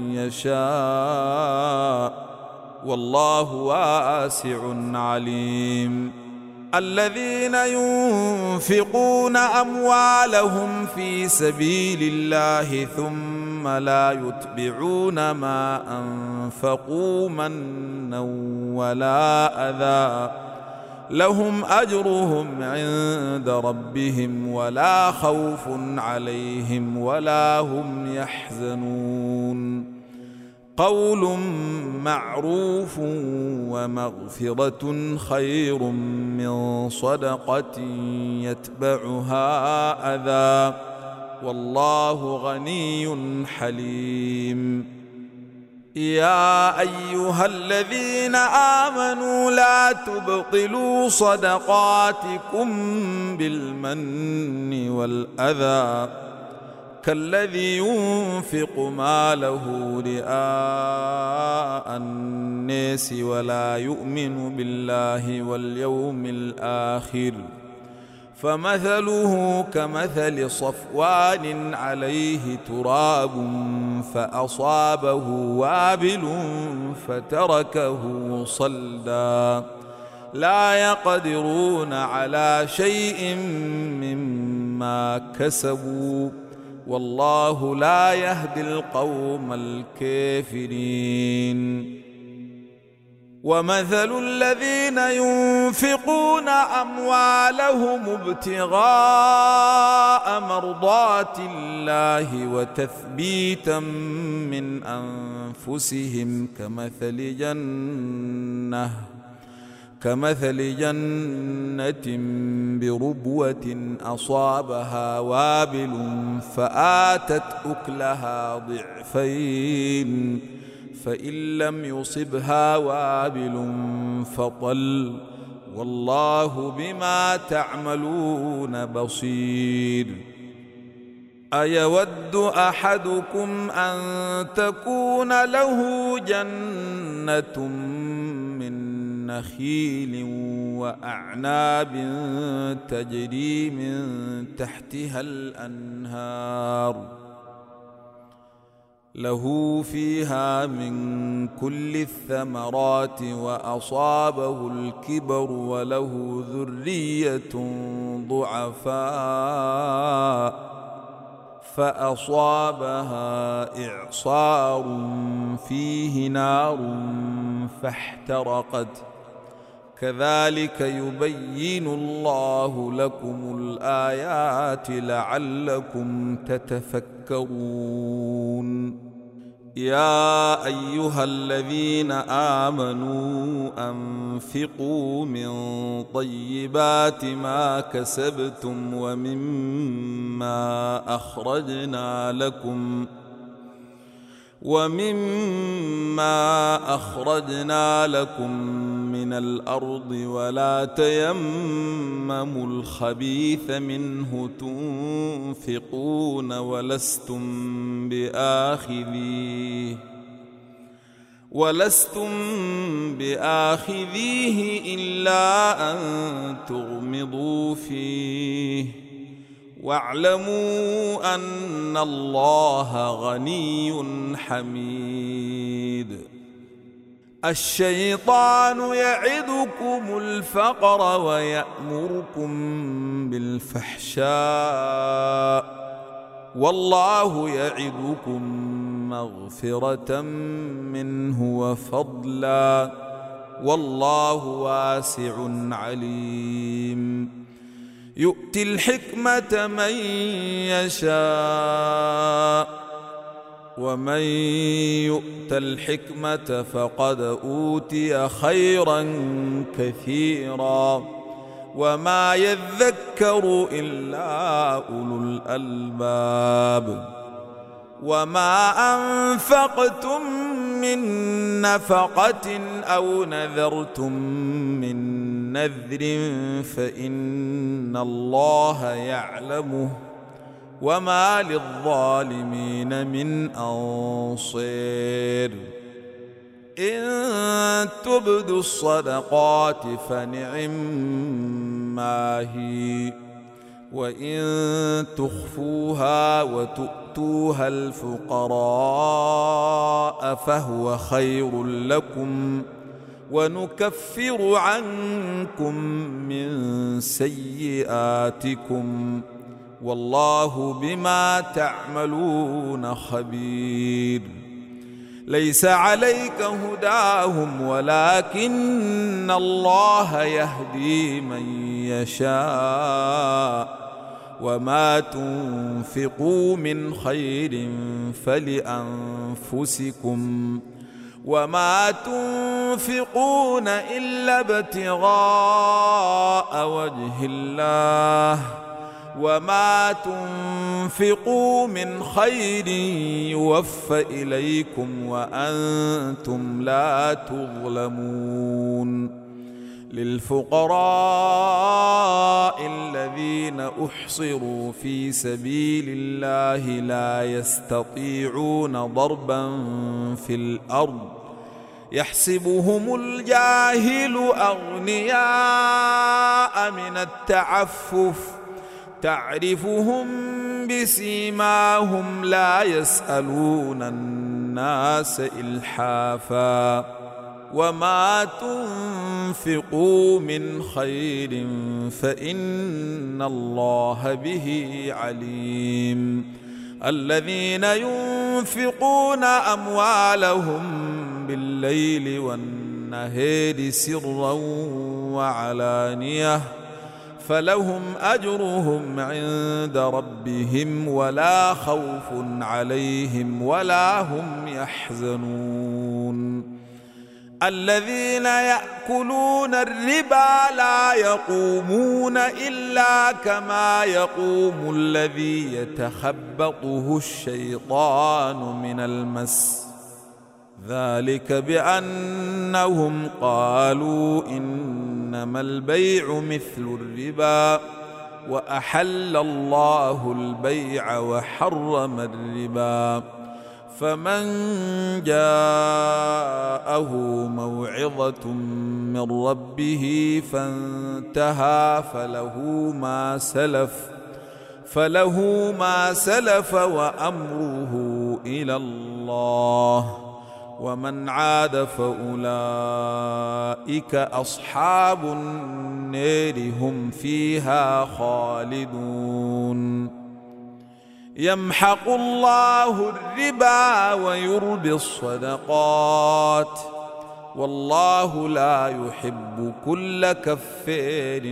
يشاء والله واسع عليم. الذين ينفقون أموالهم في سبيل الله ثم لا يتبعون ما أنفقوا منا ولا أذى لهم أجرهم عند ربهم ولا خوف عليهم ولا هم يحزنون. قول معروف ومغفرة خير من صدقة يتبعها أذى والله غني حليم. يا أيها الذين آمنوا لا تبطلوا صدقاتكم بالمن والأذى كالذي ينفق ماله رئاء الناس ولا يؤمن بالله واليوم الآخر فمثله كمثل صفوان عليه تراب فأصابه وابل فتركه صلدا لا يقدرون على شيء مما كسبوا والله لا يهدي القوم الكافرين. ومثل الذين ينفقون أموالهم ابتغاء مرضات الله وتثبيتا من أنفسهم كمثل جنة كمثل جنة بربوة أصابها وابل فآتت أكلها ضعفين فإن لم يصبها وابل فطل والله بما تعملون بصير. أيود أحدكم أن تكون له جنة من نخيل وأعناب تجري من تحتها الأنهار له فيها من كل الثمرات وأصابه الكبر وله ذرية ضعفاء فأصابها إعصار فيه نار فاحترقت كذلك يبين الله لكم الآيات لعلكم تتفكرون. يا أيها الذين آمنوا أنفقوا من طيبات ما كسبتم ومما أخرجنا لكم ومما أخرجنا لكم من الأرض ولا تيمموا الخبيث منه تنفقون ولستم بآخذيه ولستم بآخذيه إلا أن تغمضوا فيه واعلموا أن الله غني حميد. الشيطان يعدكم الفقر ويأمركم بالفحشاء والله يعدكم مغفرة منه وفضلا والله واسع عليم. يؤتي الحكمة من يشاء ومن يؤت الحكمة فقد أوتي خيرا كثيرا وما يذكر إلا أولو الألباب. وما أنفقتم من نفقة أو نذرتم من نذر فإن الله يعلمه وما للظالمين من أنصير. إن تبدوا الصدقات فنعما هي وإن تخفوها وتؤتوها الفقراء فهو خير لكم ونكفر عنكم من سيئاتكم والله بما تعملون خبير. ليس عليك هداهم ولكن الله يهدي من يشاء وما تنفقوا من خير فلأنفسكم وما تنفقون إلا ابتغاء وجه الله وما تنفقوا من خير يوفى إليكم وأنتم لا تظلمون. للفقراء الذين أحصروا في سبيل الله لا يستطيعون ضربا في الأرض يحسبهم الجاهل أغنياء من التعفف تعرفهم بسيماهم لا يسألون الناس إلحافا وما تنفقوا من خير فإن الله به عليم. الذين ينفقون أموالهم بالليل والنهار سرا وعلانية فلهم أجرهم عند ربهم ولا خوف عليهم ولا هم يحزنون. الذين يأكلون الربا لا يقومون إلا كما يقوم الذي يتخبطه الشيطان من المس ذلك بأنهم قالوا إنما البيع مثل الربا وأحل الله البيع وحرم الربا فمن جاءه موعظة من ربه فانتهى فله ما سلف فله ما سلف وأمره إلى الله ومن عاد فأولئك أصحاب النار هم فيها خالدون يمحق الله الربا ويربي الصدقات والله لا يحب كل كفار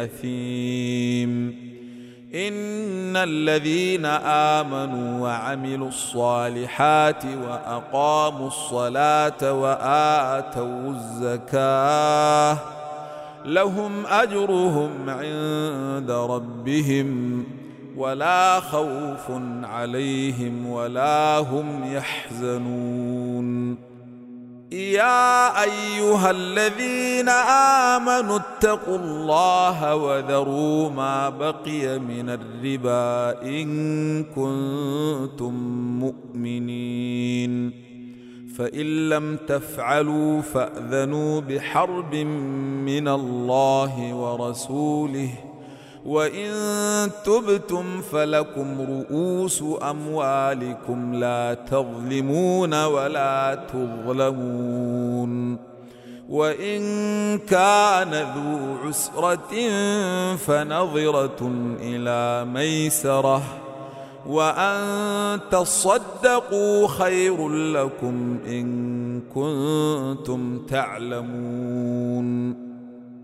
أثيم إن الذين آمنوا وعملوا الصالحات وأقاموا الصلاة وآتوا الزكاة لهم أجرهم عند ربهم ولا خوف عليهم ولا هم يحزنون يا أيها الذين آمنوا اتقوا الله وذروا ما بقي من الربا إن كنتم مؤمنين فإن لم تفعلوا فأذنوا بحرب من الله ورسوله وإن تبتم فلكم رؤوس أموالكم لا تظلمون ولا تظلمون وإن كان ذو عسرة فنظرة إلى ميسرة وأن تصدقوا خير لكم إن كنتم تعلمون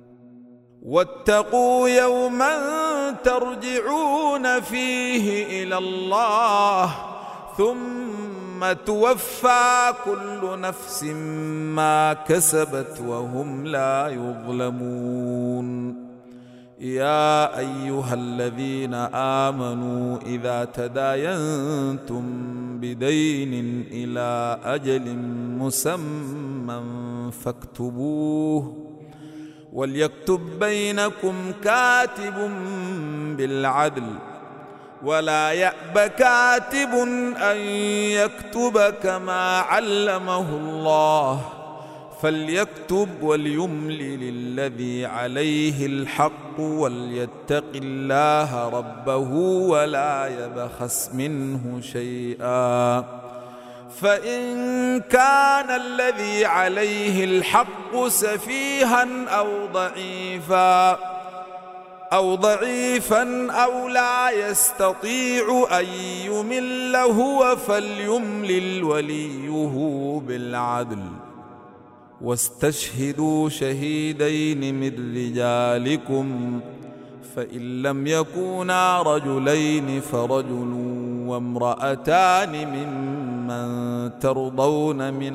واتقوا يوما ترجعون فيه إلى الله ثم توفى كل نفس ما كسبت وهم لا يظلمون يا أيها الذين آمنوا إذا تداينتم بدين إلى أجل مسمى فاكتبوه وليكتب بينكم كاتب بالعدل ولا يأب كاتب أن يكتب كما علمه الله فليكتب وليملل الذي عليه الحق وليتق الله ربه ولا يبخس منه شيئا فإن كان الذي عليه الحق سفيها أو ضعيفا أو ضعيفا أو لا يستطيع أن يمل هو فليملل وليه بالعدل واستشهدوا شهيدين من رجالكم فإن لم يكونا رجلين فرجل وامرأتان ممن ترضون من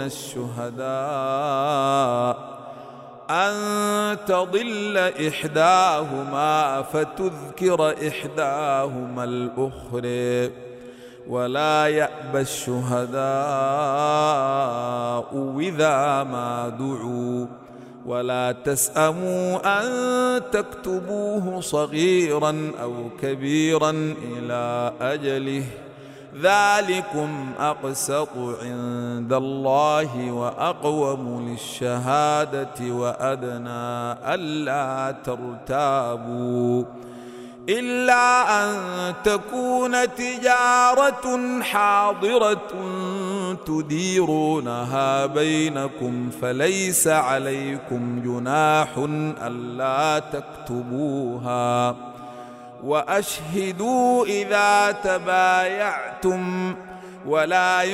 الشهداء أن تضل إحداهما فتذكر إحداهما الأخرى ولا يأبى الشهداء إذا ما دعوا ولا تسأموا أن تكتبوه صغيرا أو كبيرا إلى أجله ذلكم أقسط عند الله وأقوم للشهادة وأدنى ألا ترتابوا إلا أن تكون تجارة حاضرة تديرونها بينكم فليس عليكم جناح ألا تكتبوها وأشهدوا إذا تبايعتم ولا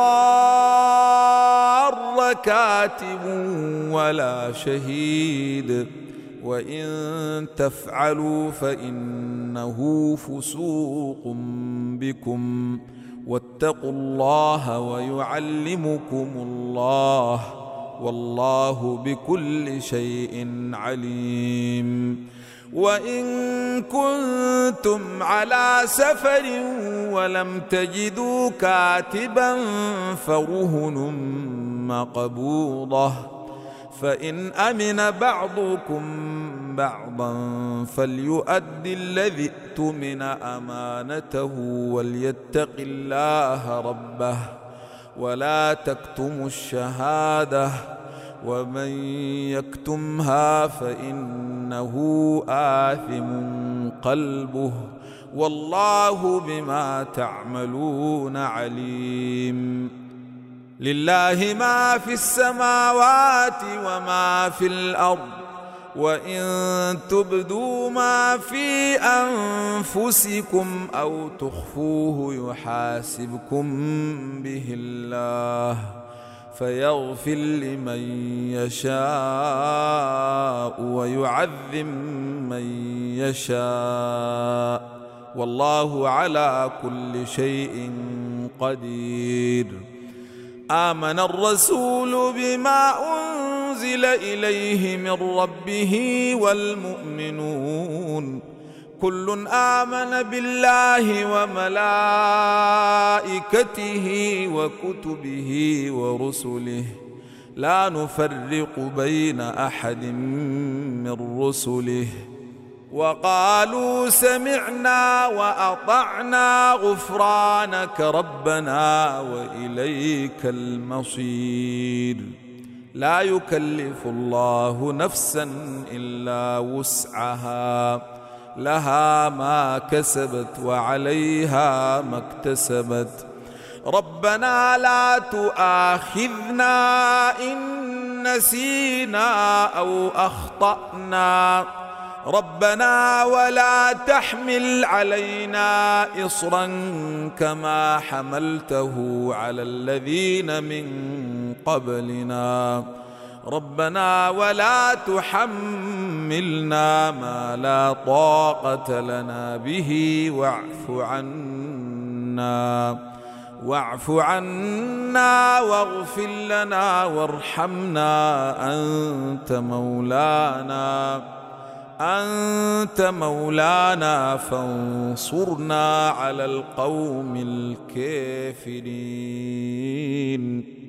يضار كاتب ولا شهيد وإن تفعلوا فإنه فسوق بكم واتقوا الله ويعلمكم الله والله بكل شيء عليم وإن كنتم على سفر ولم تجدوا كاتبا فرهن مقبوضة فإن أمن بعضكم بعضا فليؤد الذي اؤتمن أمانته وليتق الله ربه ولا تكتموا الشهادة ومن يكتمها فإنه آثم قلبه والله بما تعملون عليم. لله ما في السماوات وما في الأرض وإن تبدوا ما في أنفسكم أو تخفوه يحاسبكم به الله فيغفر لمن يشاء ويعذب من يشاء والله على كل شيء قدير. آمن الرسول بما أنزل إليه من ربه والمؤمنون كل آمن بالله وملائكته وكتبه ورسله لا نفرق بين أحد من رسله وقالوا سمعنا وأطعنا غفرانك ربنا وإليك المصير. لا يكلف الله نفسا إلا وسعها لها ما كسبت وعليها ما اكتسبت ربنا لا تؤاخذنا إن نسينا أو أخطأنا ربنا ولا تحمل علينا إصرا كما حملته على الذين من قبلنا ربنا ولا تحملنا ما لا طاقة لنا به واعف عنا واعف عنا واغفر لنا وارحمنا أنت مولانا أنت مولانا فانصرنا على القوم الكافرين.